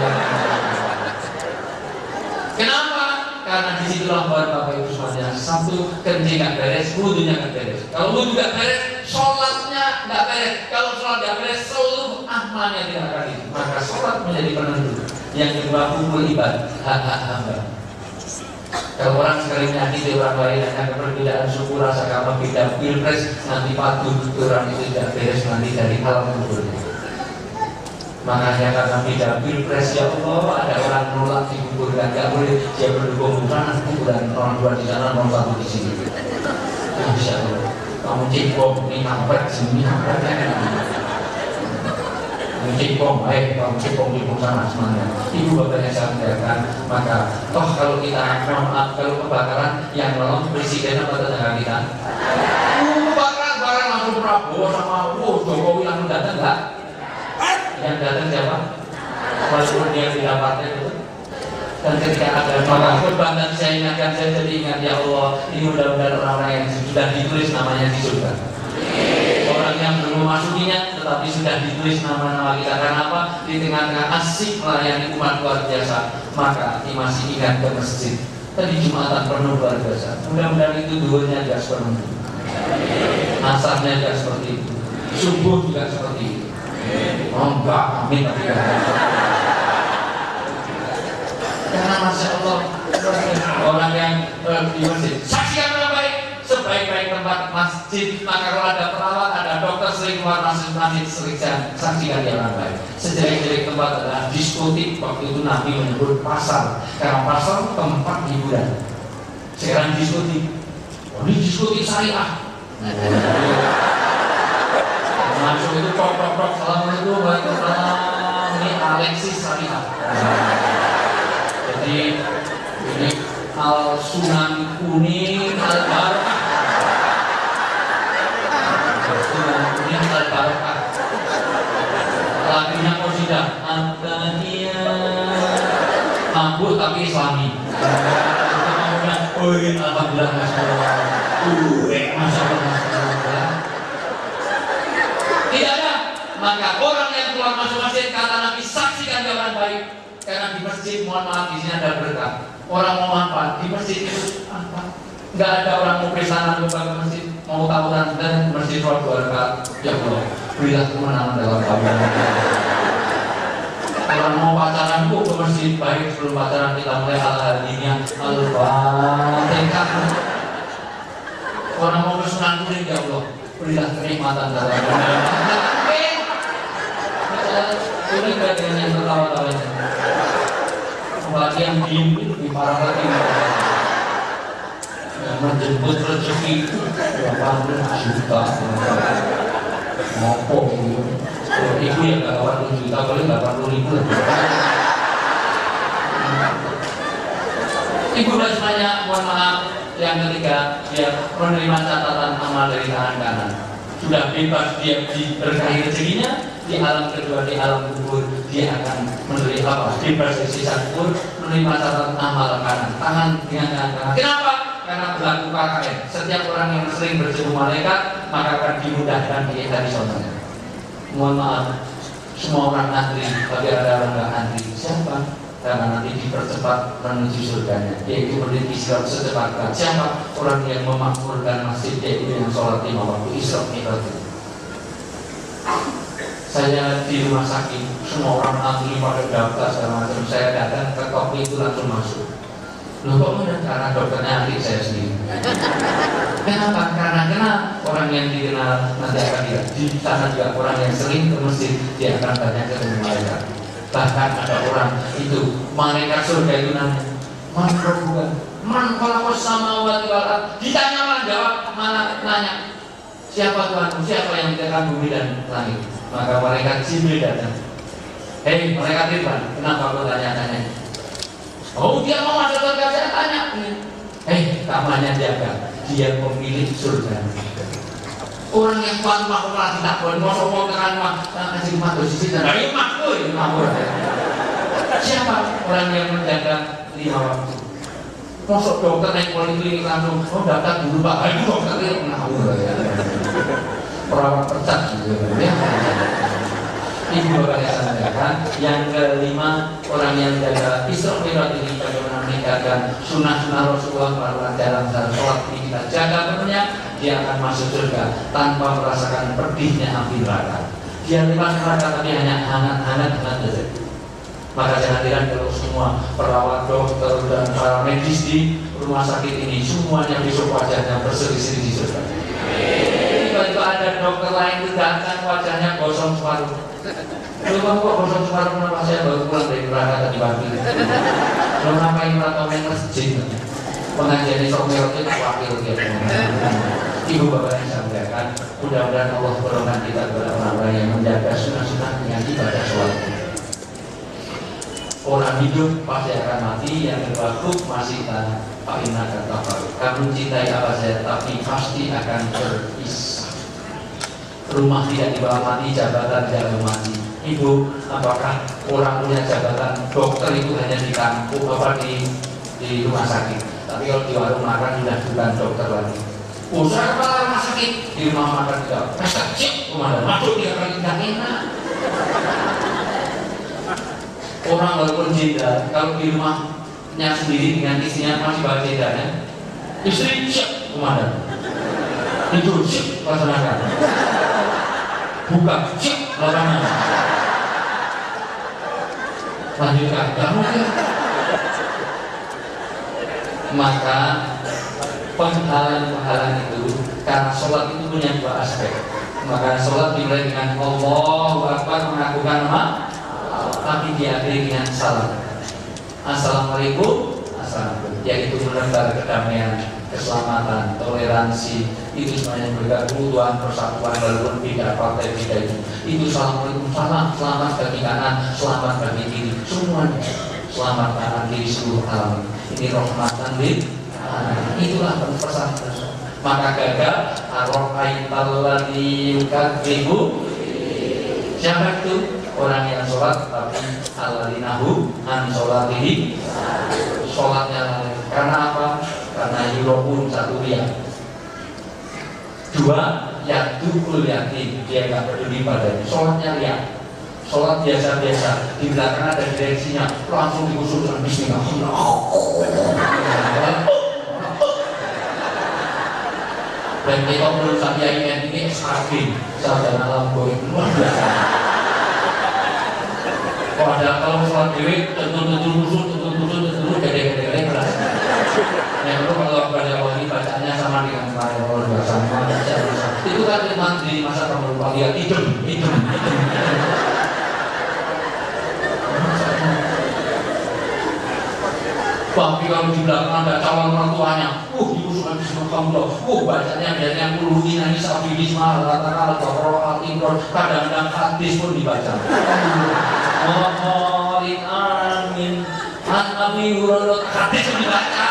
kenapa? Karena disitulah buat Bapak Ibu semuanya. Satu, kencing nggak beres, wudunya nggak beres. Kalau wudu nggak beres, sholatnya nggak beres. Kalau sholat nggak beres, seluruh amalnya tidak akan itu. Maka sholat menjadi penentu. Yang kedua, hukum ibadah, hak-hak hamba. Kalau orang sekali menyakiti orang lain, hanya perbedaan suku, rasa agama, beda pilpres, nanti patuh orang itu tidak beres nanti dari alam kuburnya. Makanya karena beda pilpres, ya Allah, ada orang menolak dikuburkan, nggak boleh dia berdukung bukan kuburan orang tua di sana, orang satu di sini. Masya Allah, kamu cipok ini ngampet sini ngampet, kamu cipok baik, kamu cipok sana semuanya. Ibu bapaknya saya menjelaskan, maka toh kalau kita mohon maaf kalau kebakaran yang nolong presiden atau tetangga kita, barang langsung Prabowo sama Jokowi langsung datang nggak? Yang datang siapa? Walaupun dia tidak partai itu. Dan ketika ada maka khutbah dan saya ingatkan, saya jadi ingat, ya Allah, ini mudah-mudahan orang-orang yang sudah ditulis namanya di surga. Orang yang belum memasukinya tetapi sudah ditulis nama-nama kita. Karena apa? Di tengah-tengah asik melayani umat luar biasa, maka ini masih ingat ke masjid. Tadi Jumatan penuh luar biasa. Mudah-mudahan itu duhurnya juga seperti itu, asarnya juga seperti itu, subuh juga seperti itu. Oh enggak, amin. Karena Masya Allah, orang yang di masjid saksikan dengan baik, sebaik-baik tempat masjid. Maka kalau ada perawat, ada dokter sering keluar masjid sering saksikan dia orang baik. Sejelek-jelek tempat adalah diskotik. Waktu itu Nabi menyebut pasar, karena pasar tempat hiburan. Sekarang diskotik, oh ini diskotik syariah. Masuk itu tok. Assalamualaikum warahmatullahi. Ini Alexis Syariah. Jadi ini Al Sunan Kuning Al Barakah. Sunan Kuning Al Barakah. Lagunya Qasidah At-Tahiyat. Mabuk tapi Islami. Alhamdulillah, Masya Allah. Masya Allah. Maka orang yang keluar masuk masjid, kata Nabi, saksikan dia orang baik. Karena di masjid, mohon maaf, di sini ada berkah. Orang mau manfaat di masjid itu apa? Nggak ada orang mau pesanan ke masjid, mau tawuran dan masjid sholat 2 rakaat. Ya Allah, berilah kemenangan dalam tawuran. Orang mau pacaran ke masjid, baik sebelum pacaran kita mulai hal-halnya Al-Fatihah. Orang mau bersenang kuning, ya Allah, berilah kenikmatan dalam tawuran. Ini bagian yang tertawa-tawanya. Apalagi yang diem itu lebih parah lagi. Yang menjemput rezeki 80 juta. Ngopok ini. Kalau ibu ya nggak 80 juta, paling 80.000. Ibu dan semuanya, mohon maaf. Yang ketiga, dia menerima catatan amal dari tangan kanan. Sudah bebas dia diberkahi rezekinya. Di alam kedua, di alam kubur, dia akan menerima apa? Bebas dari sisa kubur, menerima catatan amal kanan, tangan dengan tangan kanan. Kenapa? Karena berlaku KKN. Setiap orang yang sering bertemu malaikat, maka akan dimudahkan di hari sonanya. Mohon maaf, semua orang antri, tapi ada orang nggak antri. Siapa? Karena nanti dipercepat menuju surganya, yaitu berdiri Isra secepatnya. Siapa? Orang yang memakmurkan masjid, yaitu yang sholat 5 waktu Isra Mi'raj. Saya di rumah sakit, semua orang antri pada daftar segala macam. Saya datang ke kopi itu langsung masuk. Loh kok mana? Karena dokternya adik saya sendiri. Kenapa? Karena orang yang dikenal nanti akan lihat. Di sana juga orang yang sering ke masjid, dia akan banyak ketemu malaikat. Bahkan ada orang itu malaikat surga itu nanya, man Rabbuka, man khalaqas samawati wal ardh. Ditanya malah jawab, mana nanya, siapa Tuhanmu, siapa yang menciptakan bumi dan langit? Maka malaikat Jibril datang. Hei malaikat Ridwan, kenapa kau tanya-tanya? Oh dia mau masuk surga, saya tanya. Hei kamarnya jaga, dia pemilik surga. Orang yang kuat mah malah tidak boleh mau tekan mah kasih mah dosis dan ayo mah tuh ngawur. Siapa orang yang menjaga 5 waktu? Masuk dokter naik poliklinik langsung, oh daftar dulu Pak, ayo dokter itu ngawur ya. Perawat pecat gitu ya. Ibu bapak yang sampaikan. Yang kelima, orang yang jaga Isra Mi'raj ini bagaimana meningkatkan sunnah-sunnah Rasulullah melakukan dalam sholat ini kita jaga penuhnya, dia akan masuk surga tanpa merasakan pedihnya api neraka. Dia lewat neraka tapi hanya hangat-hangat saja. Maka jangan heran kalau semua perawat, dokter dan para medis di rumah sakit ini semuanya besok wajahnya berseri-seri di surga. Tiba-tiba ada dokter lain itu datang wajahnya gosong separuh. Coba kok gosong separuh, kenapa saya baru pulang dari neraka tadi pagi? Belum ngapain atau main masjid? Pengajian Isra Mi'raj itu wakil dia. Ibu bapak yang saya muliakan, mudah-mudahan Allah berkenan kita kepada orang-orang yang menjaga sunnah-sunnah dengan ibadah sholat. Orang hidup pasti akan mati, yang berwaktu masih akan tapar. Kamu cintai apa saja, tapi pasti akan berpisah. Rumah tidak dibawa mati, jabatan tidak mati. Ibu, apakah orang punya jabatan dokter itu hanya di kampung apa di rumah sakit? Tapi kalau di warung makan sudah bukan dokter lagi. Usaha kepala rumah sakit di rumah makan juga. Pesta cek kemana? Masuk dia lagi tidak enak. Orang walaupun jeda, kalau di rumahnya sendiri dengan istrinya masih bawa jedanya, istri cek kemana? Itu cek laksanakan. Buka cek larangan. Lanjutkan, tidak mungkin. Maka penghalang-penghalang itu, karena sholat itu punya 2 aspek. Maka sholat dimulai dengan Allahu Akbar, mengakukan nama, tapi diakhiri dengan salam. Assalamualaikum, assalamualaikum. Yaitu menebar kedamaian, keselamatan, toleransi. Itu semuanya memberikan keutuhan, persatuan, walaupun beda partai beda itu. Itu assalamualaikum, salam, selamat bagi kanan, selamat bagi kiri, semuanya. Selamat kanan kiri seluruh alam. Ini rahmatan lil alamin. Itulah pesan. Maka gagal arra'aitalladzi yukadzibu. Siapa itu? Orang yang sholat tapi alladzinahu an sholatihi. Sholatnya karena apa? Karena yurobun satu riak. Dua, yadukul yakin, dia nggak peduli padanya. Sholatnya lihat, sholat biasa-biasa, di belakang ada direksinya, langsung diusulkan bismillah. Dan kita belum sampai ini SAG, sarjana lamboy, luar biasa. Kalau sholat dewi, tentu gede-gede keras. Yang perlu kalau pada wali bacanya sama dengan luar biasa. Itu kan di masa kamu lupa lihat idem. Tapi kalau di belakang ada calon orang tuanya, diusulkan bismillah, bacanya biasanya puluhin nani sabi bismillah, rata-rata al-baqarah, al-imran, kadang-kadang hadis pun dibaca. Mohon amin, amin huruf hadis pun dibaca.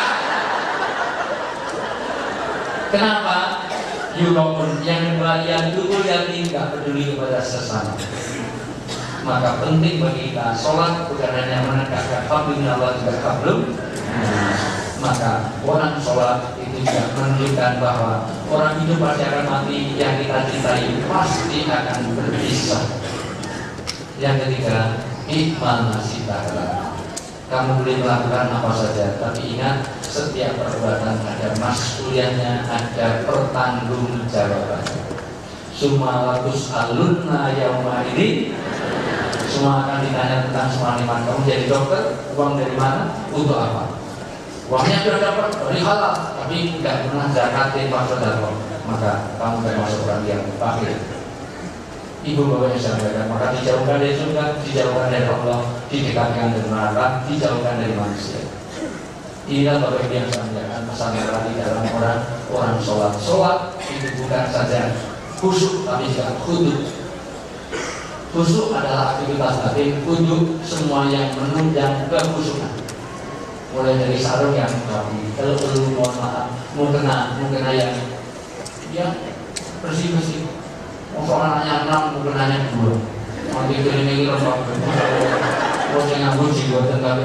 Kenapa? Yurokun yang kedua yang dulu yang tidak peduli kepada sesama. Maka penting bagi kita sholat bukan hanya menegakkan hablum Allah juga hablum. Maka orang sholat itu juga menunjukkan bahwa orang hidup pasti akan mati, yang kita cintai pasti akan berpisah. Yang ketiga, ikmal nasibah. Kamu boleh melakukan apa saja, tapi ingat setiap perbuatan ada mas'uliyahnya, ada pertanggungjawabannya. Summa latus alunna yauma ini. Semua akan ditanya tentang semua nikmat. Kamu jadi dokter, uang dari mana? Untuk apa? Uangnya sudah dapat dari halal, tapi tidak pernah zakatin maksudnya. Maka kamu termasuk orang yang fakir. Ibu bapak yang saya sampaikan, maka dijauhkan dari surga, dijauhkan dari Allah, didekatkan dari neraka, dijauhkan dari manusia. Inilah bapak ibu yang saya sampaikan pesan moral di dalam orang sholat. Sholat itu bukan saja khusyuk, tapi juga khudu. Khusyuk adalah aktivitas batin untuk semua yang menunjang kekhusyukan. Mulai dari sarung yang rapi, kalau perlu mohon maaf, mau kena yang bersih-bersih. Mau soalnya 6, mau kenanya 2. Nanti ini lembab. Mau jangan buji buat tengah.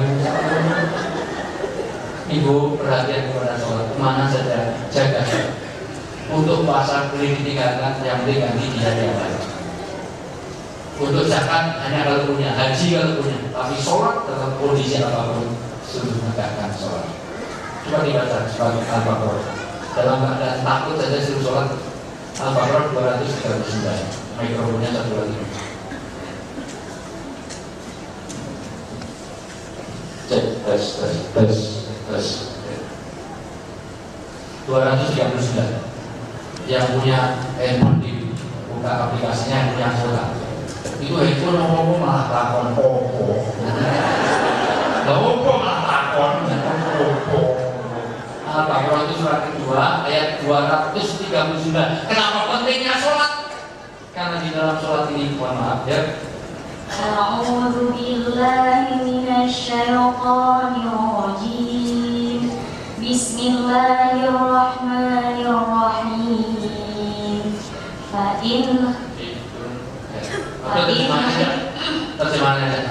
Ibu perhatian kepada sholat, kemana saja jaga. Untuk puasa beli ditinggalkan, yang penting ganti dia diapain. Untuk zakat hanya kalau punya, haji kalau punya, tapi sholat dalam kondisi apapun sudah menegakkan sholat. Coba dibaca sebagai Al-Baqarah. Dalam keadaan takut saja suruh sholat. Al-Baqarah 239. Mikrofonnya 1 lagi. Cek tes. 239. Yang punya handphone dibuka aplikasinya, yang punya sholat. Itu handphone ngomong malah takon opo. Malah takon opo. Al-Baqarah itu surat kedua ayat 239. Kenapa pentingnya sholat? Karena di dalam sholat ini, mohon maaf ya. A'udzu billahi minasyaitonir rajim. Bismillahirrahmanirrahim. Terjemahannya.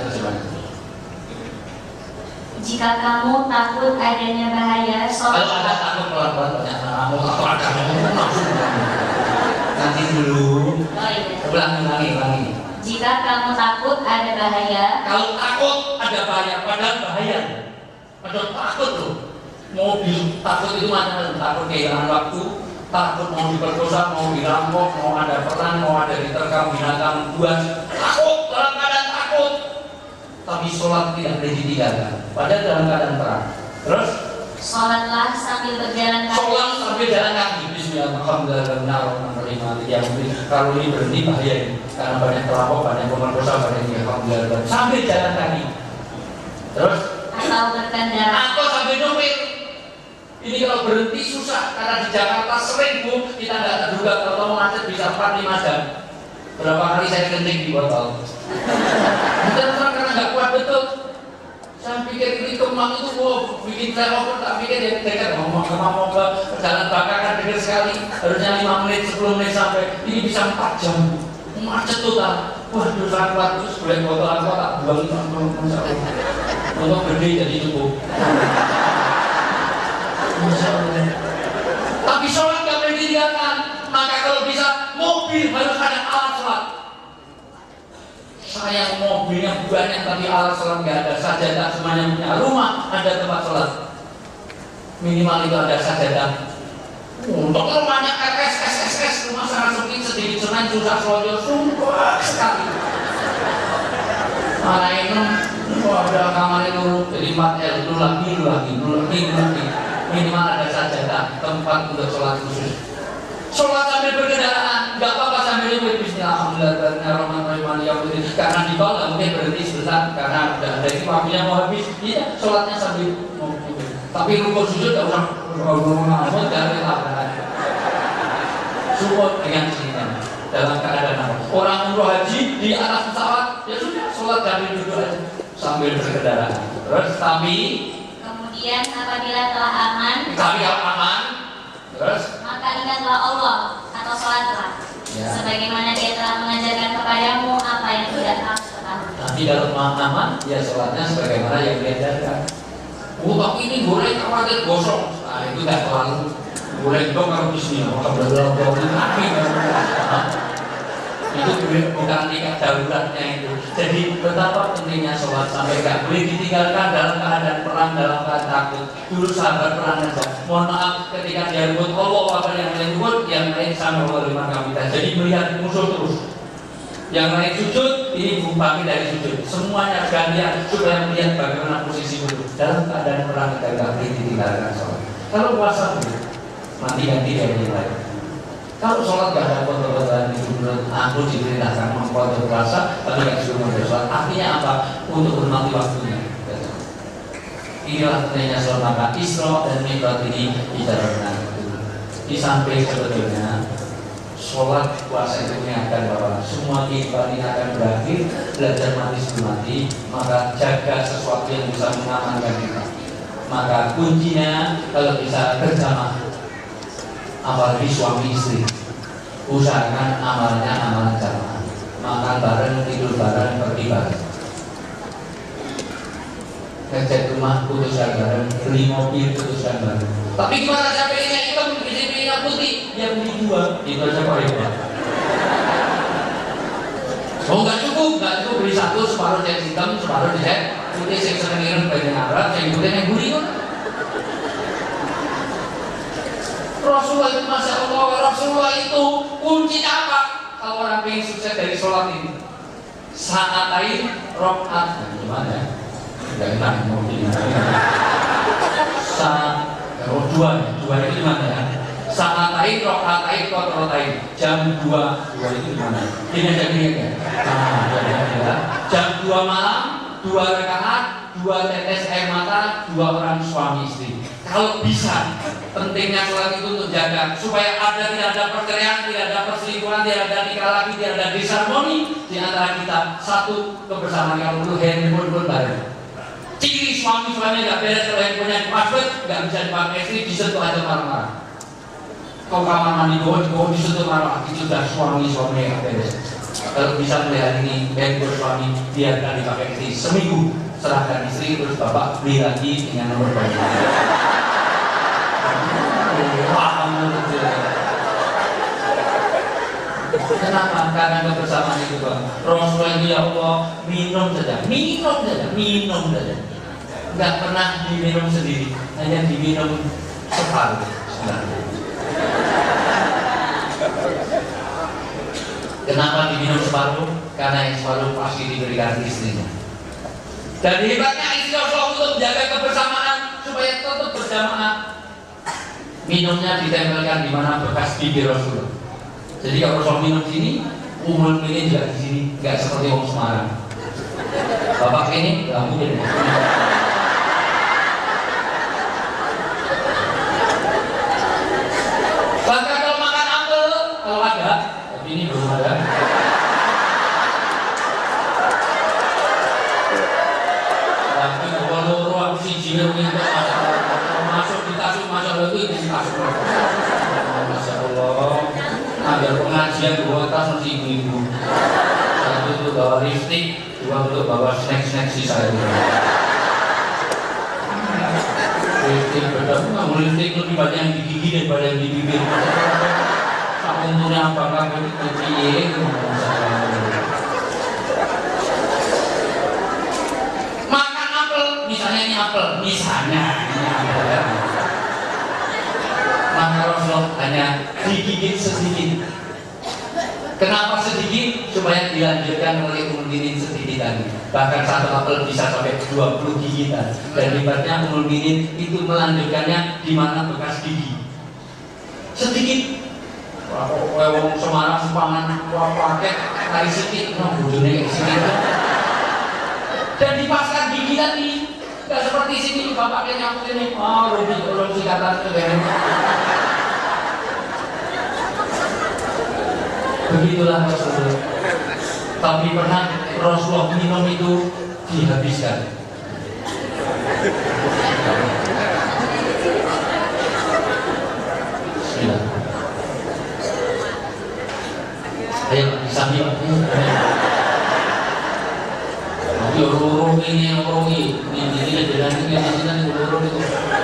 Jika kamu takut adanya bahaya, Kalau ada takut pelan-pelan banyak kamu atau ada nanti dulu. Ulangi. Jika kamu takut ada bahaya, Kalau takut ada bahaya, padahal bahaya. Padahal takut loh. Mau takut itu macam-macam. Takut kehilangan waktu, takut mau diperkosa, mau dirampok, mau ada perang, mau ada diterkam binatang buas. Takut, dalam keadaan takut. Tapi sholat tidak boleh ditinggalkan. Padahal dalam keadaan terang. Terus sholatlah sambil berjalan kaki. sholat sambil jalan kaki. Bismillahirrahmanirrahim. Yang kalau ini berhenti bahaya ini. Karena banyak perampok, banyak pemerkosa, banyak yang alhamdulillah. Sambil jalan kaki. Terus Atau berkendara. atau sambil nyopir. Ini kalau berhenti susah. Karena di Jakarta sering Bu, kita nggak terduga kalau macet bisa 4-5 jam. Berapa kali saya kencing di botol. Bukan karena nggak kuat betul. Saya pikir ini Kemang itu bikin flyover, tak pikir ya dekat mau ke jalan Bakakan dekat sekali, harusnya 5 menit 10 menit sampai, ini bisa 4 jam. Macet total. Waduh sangat kuat, terus boleh botol aku tak buang untuk gede jadi cukup. Tapi sholat gak boleh ditinggalkan. Maka mobil harus ada alat sholat. Saya mobilnya banyak tapi alat sholat nggak ada, sajadah semuanya punya. Rumah ada tempat sholat, minimal itu ada sajadah. Untuk rumahnya SS, rumah sangat sempit, sedikit senang, susah sholat, sumpah sekali. Mana ini, ada kamar itu jadi 4L, lu lagi. Minimal ada sajadah, tempat untuk sholat khusus. Sholat sambil berkendaraan, nggak apa-apa sambil nyebut Bismillahirrahmanirrahim. Karena di tol nggak mungkin berhenti sebentar, karena udah ada itu waktunya mau habis. Iya, sholatnya sambil mau. Tapi rukun sujud nggak usah ngomong dari tabrakan. Support dengan sini dalam keadaan apa? Orang umroh haji di atas pesawat, ya sudah sholat sambil duduk aja sambil berkendaraan. Terus tapi Kemudian apabila telah aman, terus maka ingatlah Allah atau sholatlah, ya. sebagaimana Dia telah mengajarkan kepadamu apa yang tidak kamu ketahui. Nanti kalau aman, ya sholatnya sebagaimana yang diajarkan. Tapi ini goreng khawatir gosong. Nah itu nggak terlalu goreng dong kalau bismillah. Itu bukan nikah daruratnya itu. Jadi betapa pentingnya sholat sampai gak boleh ditinggalkan dalam keadaan perang, dalam keadaan takut. Dulu sahabat perang aja. Mohon maaf ketika dia ribut Allah apa yang lain ribut, yang lain sama Allah lima kami. Jadi melihat musuh terus. Yang lain sujud, ini bumi dari sujud. Semuanya gantian supaya melihat bagaimana posisi musuh dalam keadaan perang kita gak boleh ditinggalkan sholat. Kalau puasa nanti ganti dari yang lain. Kalau sholat gak ada kontrol itu menurut aku diperintahkan mengkontrol puasa, tapi gak disuruh sholat. Artinya apa? Untuk hormati waktunya. Inilah pentingnya sholat. Maka Isra dan Mi'raj ini dijalankan. Di samping sebetulnya sholat puasa itu mengingatkan bahwa semua kehidupan ini akan berakhir. Belajar mati sebelum mati, maka jaga sesuatu yang bisa mengamankan kita. Maka kuncinya kalau bisa berjamaah, apalagi suami istri, usahakan amalnya amalan jamaah, makan bareng, tidur bareng, pergi bareng, ngecek rumah putuskan bareng, beli mobil putuskan bareng. Tapi gimana saya pilihnya hitam, pilihnya putih, yang beli dua, itu aja kok ya. Oh nggak cukup beli satu, separuh cat hitam, separuh cat putih, yang senengin banyak arat, yang putih yang beli kan. Rasulullah itu, Masya Allah, Rasulullah itu kuncinya apa? Kalau orang ingin sukses dari sholat ini, sa'atain rokaat. Gimana ya? Gak enak mau gimana? Dua itu gimana ya? Sa'atain rokaatain kotrotain. Jam 2 itu gimana? Ini aja ya? Jam 2 malam, 2 rakaat, 2 tetes air mata, 2 orang suami istri. Kalau bisa, pentingnya sholat itu untuk jaga supaya tidak ada perceraian, tidak ada perselingkuhan, tidak ada nikah lagi, tidak ada disharmoni di antara kita. Satu kebersamaan, kalau perlu handphone pun bareng. Ciri suami-suami nggak beres kalau handphonenya di-password, nggak bisa dipakai istri, disentuh aja marah-marah. Kau kamar mandi dibawa disentuh marah, itu sudah suami-suami yang beres. Kalau bisa melihat ini handphone suami, biarkan dipakai istri seminggu, serahkan istri, terus bapak beli lagi dengan nomor baru. Kenapa? Karena kebersamaan itu Bang. Rasulullah itu ya Allah minum saja. Enggak pernah diminum sendiri, hanya diminum separuh. Kenapa diminum separuh? Karena yang separuh pasti diberikan istrinya. Dan hebatnya istri Rasulullah untuk menjaga kebersamaan supaya tetap berjamaah. Minumnya ditempelkan di mana bekas bibir Rasulullah. Jadi kalau Rasul minum sini, umur ini juga di sini, nggak seperti orang Semarang. Bapak ini nggak mungkin. Bahkan kalau makan apel, kalau ada, tapi ini belum ada. Tapi kalau aku siji minta masuk di tasuk masuk lagi di tasuk. Masya Allah. Ada pengajian bawa tas masih ibu-ibu. Satu untuk bawa lipstick, dua untuk bawa snack-snack sisa itu. Lipstick beda, kamu lipstick lebih banyak yang di gigi daripada yang di bibir. Tak untungnya punya bangga piye makan apel, misalnya ini apel ya. Maka Rasulullah hanya digigit sedikit. Kenapa sedikit? Supaya dilanjutkan oleh Ummul sedikit lagi. Bahkan satu apel bisa sampai 20 gigitan. Dan hebatnya Ummul itu melanjutkannya di mana bekas gigi. Sedikit. Wong Semarang sepangan pakai kali sedikit, bojone kayak sedikit. Dan dipasang gigitan ini nggak seperti sini bapaknya nyambut ini. Rugi kalau sikatan itu kan. Begitulah Rasulullah. Tapi pernah Rasulullah minum itu dihabiskan. Bismillah. Ayo disambil. Tapi urung ini jalan ini urung itu.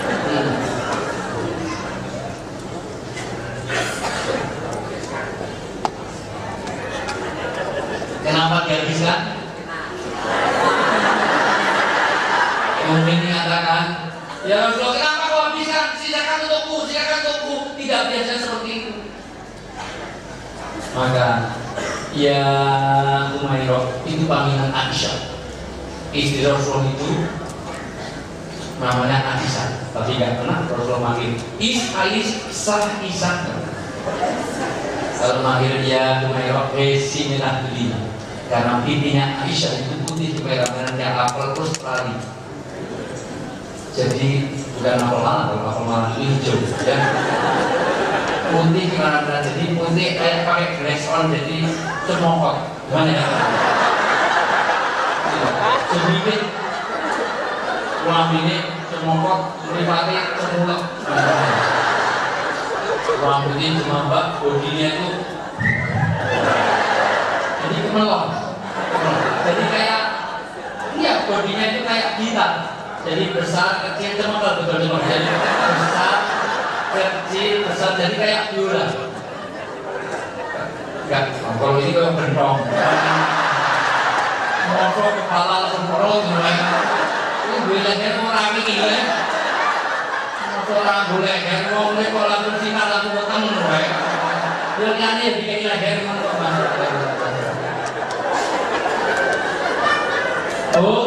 Kenapa dihabiskan? Mungkin mengatakan, ya Rasulullah, kenapa kau habiskan? Sisakan untukku. Tidak biasa seperti itu. Maka ya Umairah itu panggilan Aisyah, istri Rasulullah itu namanya Aisyah, tapi gak pernah Rasulullah manggil Aisyah. Kalau manggil dia Umairah Sinirah Dulina, karena pipinya Aisyah itu putih kemerah-merahnya apel terus lari. Jadi bukan apel malam itu hijau ya. Putih kemerah-merah, jadi putih kayak pakai glass on, jadi cemokot. Gimana ya? Sedikit uang ini cemokot, meripati cemulek. Rambutnya cuma mbak, bodinya itu jadi kemelong. Jadi kayak bodinya itu kayak kita. Jadi besar, kecil, cemokot betul-betul. Jadi besar, kecil, besar, jadi kayak biola. Enggak, kalau ini kayak bentong. Mosok kepala semprot semuanya. Ini bilangnya mau rame gitu ya. Orang boleh kan mau mulai kalau lagu sinar lagu potong mulai. Dia nyanyi bikin leher untuk masuk. Oh,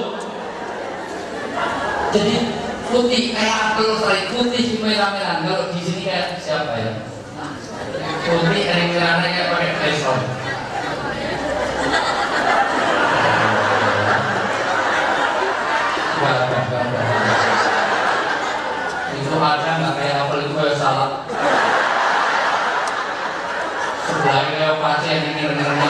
jadi putih kayak apel sekali, putih merah-merah. Kalau di sini kayak siapa ya? Putih merah-merahnya kayak pakai kaisar. Itu ada nggak kayak apel itu kayak salad. Sebelahnya kayak pasien ini rengernya.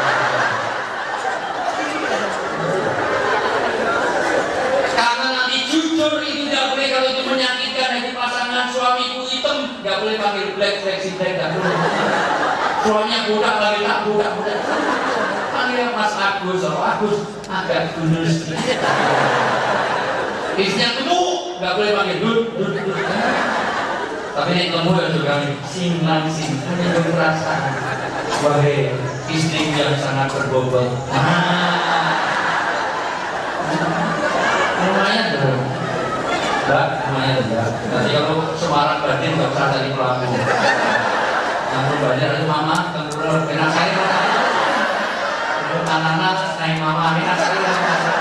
Karena nanti jujur itu nggak boleh, kalau itu menyakitkan hati pasangan. Suamiku hitam nggak boleh panggil black, flexi black, nggak boleh. Suaminya budak lagi tak budak. Panggil Mas Agus, Agus agak gunus. Istrinya gemuk, nggak boleh panggil dud. Tapi ini gemuk ya juga sing, ini perasaan. Wahai istri yang sangat berbobot. Lumayan dong, Mbak, lumayan Mbak. Nanti kalau Semarang Badin nggak usah cari pelaku. Nanti banyak itu mama, tengkurang, enak saya. Anak-anak naik mama, enak saya.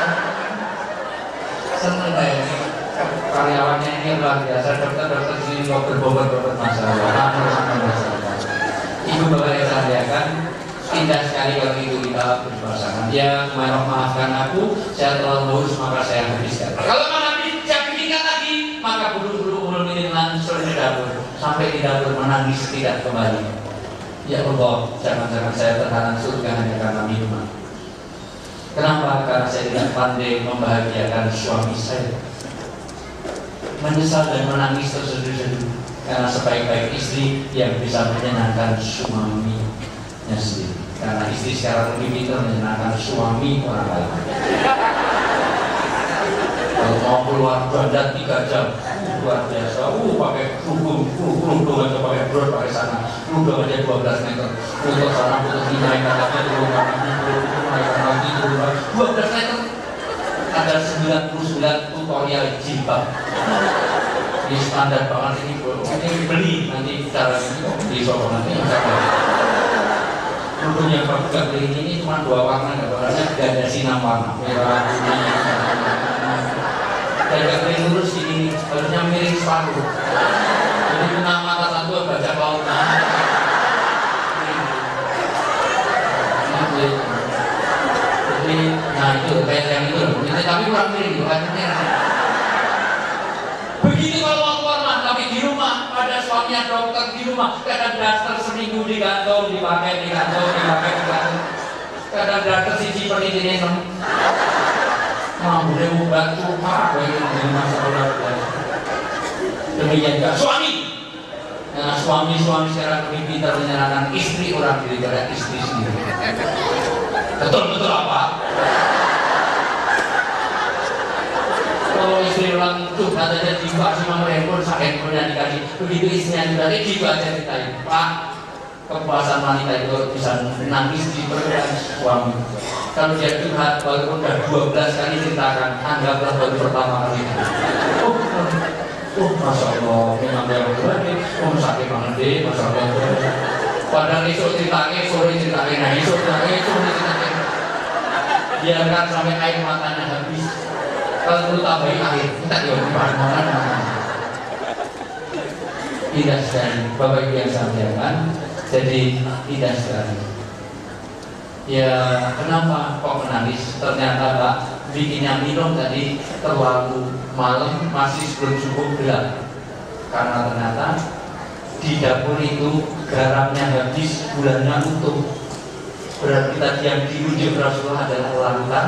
Seneng deh, karyawannya ini luar biasa. Dokter sini mau berbobot masalah. Ibu bapak yang saya lihatkan, indah sekali kalau itu kita berpasangan. Dia maafkan aku, saya terlalu lurus maka saya habiskan. Kalau mana saya bikinkan lagi, maka bulu-bulu ulun ini langsung di dapur, sampai di dapur menangis tidak kembali. Ya Allah, jangan-jangan saya terhalang surga hanya karena minuman. Kenapa? Karena saya tidak pandai membahagiakan suami saya. Menyesal dan menangis terseduh-seduh. Karena sebaik-baik istri yang bisa menyenangkan suaminya sendiri. Karena istri sekarang lebih pintar menyenangkan suami orang lain. Kalau mau keluar badan 3 jam, luar biasa. Pakai kerudung aja, pakai brod, pakai sana. Kerudung aja 12 meter. Untuk sana, untuk sini, naik atasnya, turun kanan, naik lagi, turun lagi. 12 meter. Ada 99 tutorial jilbab. Ini standar banget ini beli nanti cara di Solo nanti kerudung yang gak beli ini cuma 2 warna, warnanya gak ada sinar warna, merah, kuning, dan gak beli lurus ini harusnya miring sepatu, jadi kena mata satu baca laut. Jadi nah itu kayak yang itu tapi kurang miring bukan. Begitu kalau keluar mah, tapi di rumah ada suaminya dokter di rumah, kadang daster seminggu di kantor, dipakai di kantor, kadang daster siji penelitian yang boleh obat cuma bagi masalah demikian juga suami. Nah, suami secara lebih pintar menyenangkan istri orang daripada istri sendiri. Betul apa? Kalau istri orang tuh katanya jiwa cuma handphone, handphonenya dikasih, begitu istrinya dikasih jiwa ceritain, Pak, kepuasan wanita itu bisa nangis di perut suami. Kalau dia curhat, walaupun udah 12 kali ceritakan, anggaplah baru pertama kali. Masya Allah, memang dia sakit banget deh, Masya Allah. Padahal esok ceritanya, sore ceritanya, nah esok ceritanya, biarkan sampai air matanya habis. Kalau perlu tambahin akhir, kita diomongkan mana? Tidak sekali, Bapak Ibu yang saya muliakan, jadi tidak sekali. Ya kenapa kok menangis? Ternyata Pak bikinnya minum tadi terlalu malam, masih belum cukup gelap. Karena ternyata di dapur itu garamnya habis, gulanya utuh. Berarti tadi yang diuji Rasulullah adalah larutan.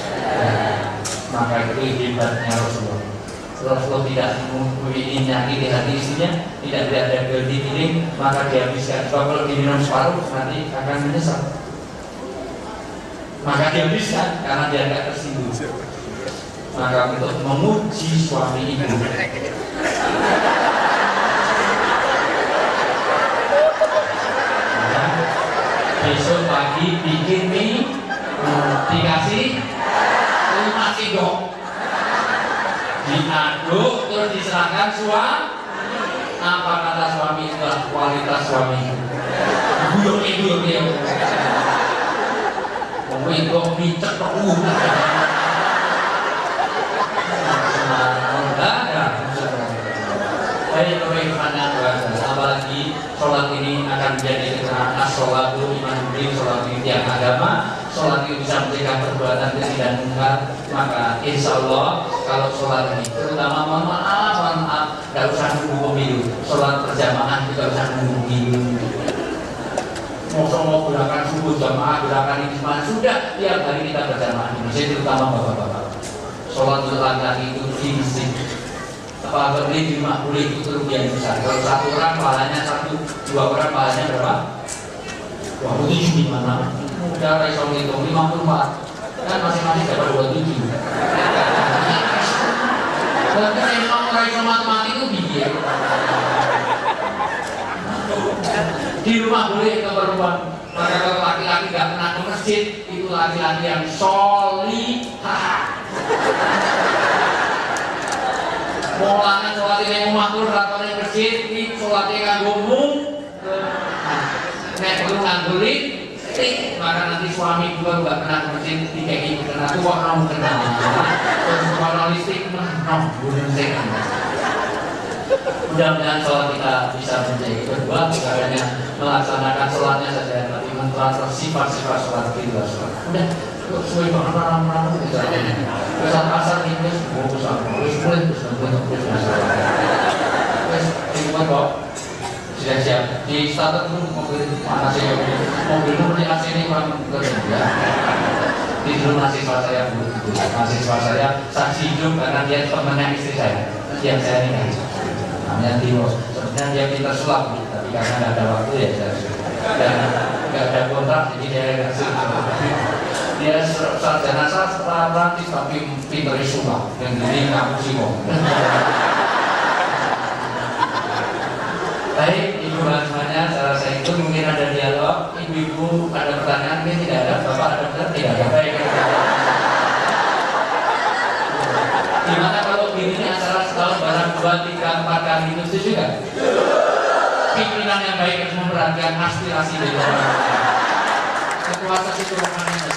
Maka itu hebatnya Rasulullah. Rasulullah tidak memiliki nyakit di hati istrinya, tidak ada feeling, maka dihabiskan. Kalau diminum separuh nanti akan menyesal. Maka dihabiskan karena dia tidak tersinggung. Maka untuk memuji suami ibu, besok pagi bikin mie, dikasih masih dong, diaduk terus diserahkan suami. Apa kata suami itu? Kualitas suami guyur dia itu micet apalagi sholat ini akan menjadi keterangan sholat itu iman budi, sholat itu yang agama, sholat itu bisa mencegah perbuatan keji dan mungkar. Maka insya Allah kalau sholat ini terutama mohon maaf tidak usah nunggu pemilu, sholat berjamaah juga usah nunggu pemilu. Mau gerakan subuh jamaah, gerakan ini semua sudah tiap hari kita berjamaah di masjid, terutama bapak-bapak. Sholat untuk laki-laki itu di masjid. Apa boleh di rumah boleh itu kerugian besar. Kalau satu orang pahalanya 1, 2 orang pahalanya berapa? 27 di mana? Udah resol itu 54 kan masing-masing dapat 27. Berarti memang resol matematik itu bigil. Di rumah boleh ke perempuan. Maka kalau laki-laki nggak pernah ke masjid, itu laki-laki yang solihah. Mulanya sholatnya mau makhluk ratonnya masjid, ini sholatnya kanggo umum. Nek perlu nganggulit, maka nanti suami juga nggak pernah ke masjid, dikeki kenal tuh orang kenal. Terus kalau listrik, bukan saya. Mudah-mudahan sholat kita bisa menjadi kedua, bukannya melaksanakan sholatnya saja, tapi mentransfer sifat-sifat sholat kita. Udah, sesuai banget orang-orang itu saja. Pasar ini terus mulai kok siap di starter dulu mobil mana sih mobil ini ini kurang kerja di dulu mahasiswa saya mahasiswa saya saksi hidup karena dia temannya istri saya yang saya nikahi namanya Timo. Sebenarnya dia pintar sulap tapi karena nggak ada waktu ya dan nggak ada kontrak jadi dia nggak dia sarjana sastra praktis tapi pintar sulap yang ini kamu sih kok Baik, Ibu semuanya, saya rasa itu mungkin ada dialog. Ibu-ibu ada pertanyaan, mungkin tidak ada. Bapak ada pertanyaan, tidak ada. Baik. Gimana kalau ini acara setahun barang 2, 3, 4 kali itu setuju kan? Pimpinan yang baik harus memperhatikan aspirasi dari orang. Kekuasaan itu rohaninya.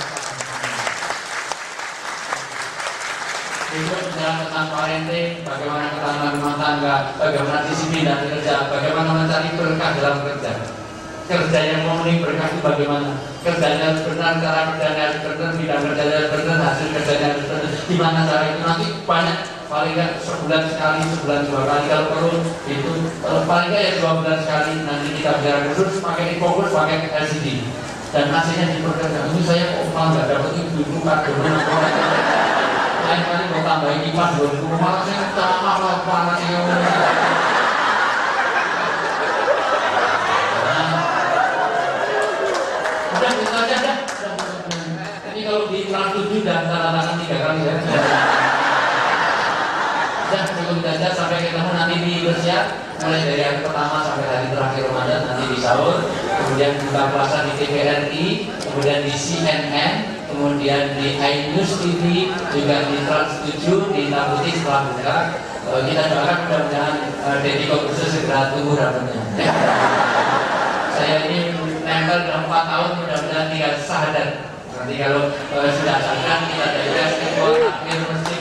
Berikut bicara tentang parenting, bagaimana ketahanan rumah tangga, bagaimana disiplin dan kerja, bagaimana mencari berkah dalam kerja. Kerja yang memenuhi berkah itu bagaimana? Kerjanya harus benar, cara kerjanya harus benar, bidang kerjanya harus benar, hasil kerjanya harus benar. Gimana cara itu nanti banyak, paling nggak sebulan sekali, sebulan 2 kali kalau perlu itu paling nggak ya 2 bulan sekali nanti kita bicara khusus pakai fokus pakai LCD dan hasilnya diperkerjakan. Ini saya kok malah nggak dapat ibu kado lain kali mau tambahin kipas 2000 malah saya ceramah panasnya. Udah gitu aja dah. Jadi kalau di Trans 7 dan tanda tangan 3 kali ya. Dan cukup saja sampai ketemu nanti di bersiap mulai dari hari pertama sampai hari terakhir Ramadan nanti di sahur, kemudian buka puasa di TVRI, kemudian di CNN, kemudian di iNews TV, juga di Trans 7, di Hitam Putih setelah buka. Kita doakan mudah-mudahan Deddy Corbuzier segera tumbuh rambutnya. Saya ini nempel dalam 4 tahun mudah-mudahan tinggal sahadat. Nanti kalau sudah sadar kita dari tes akhir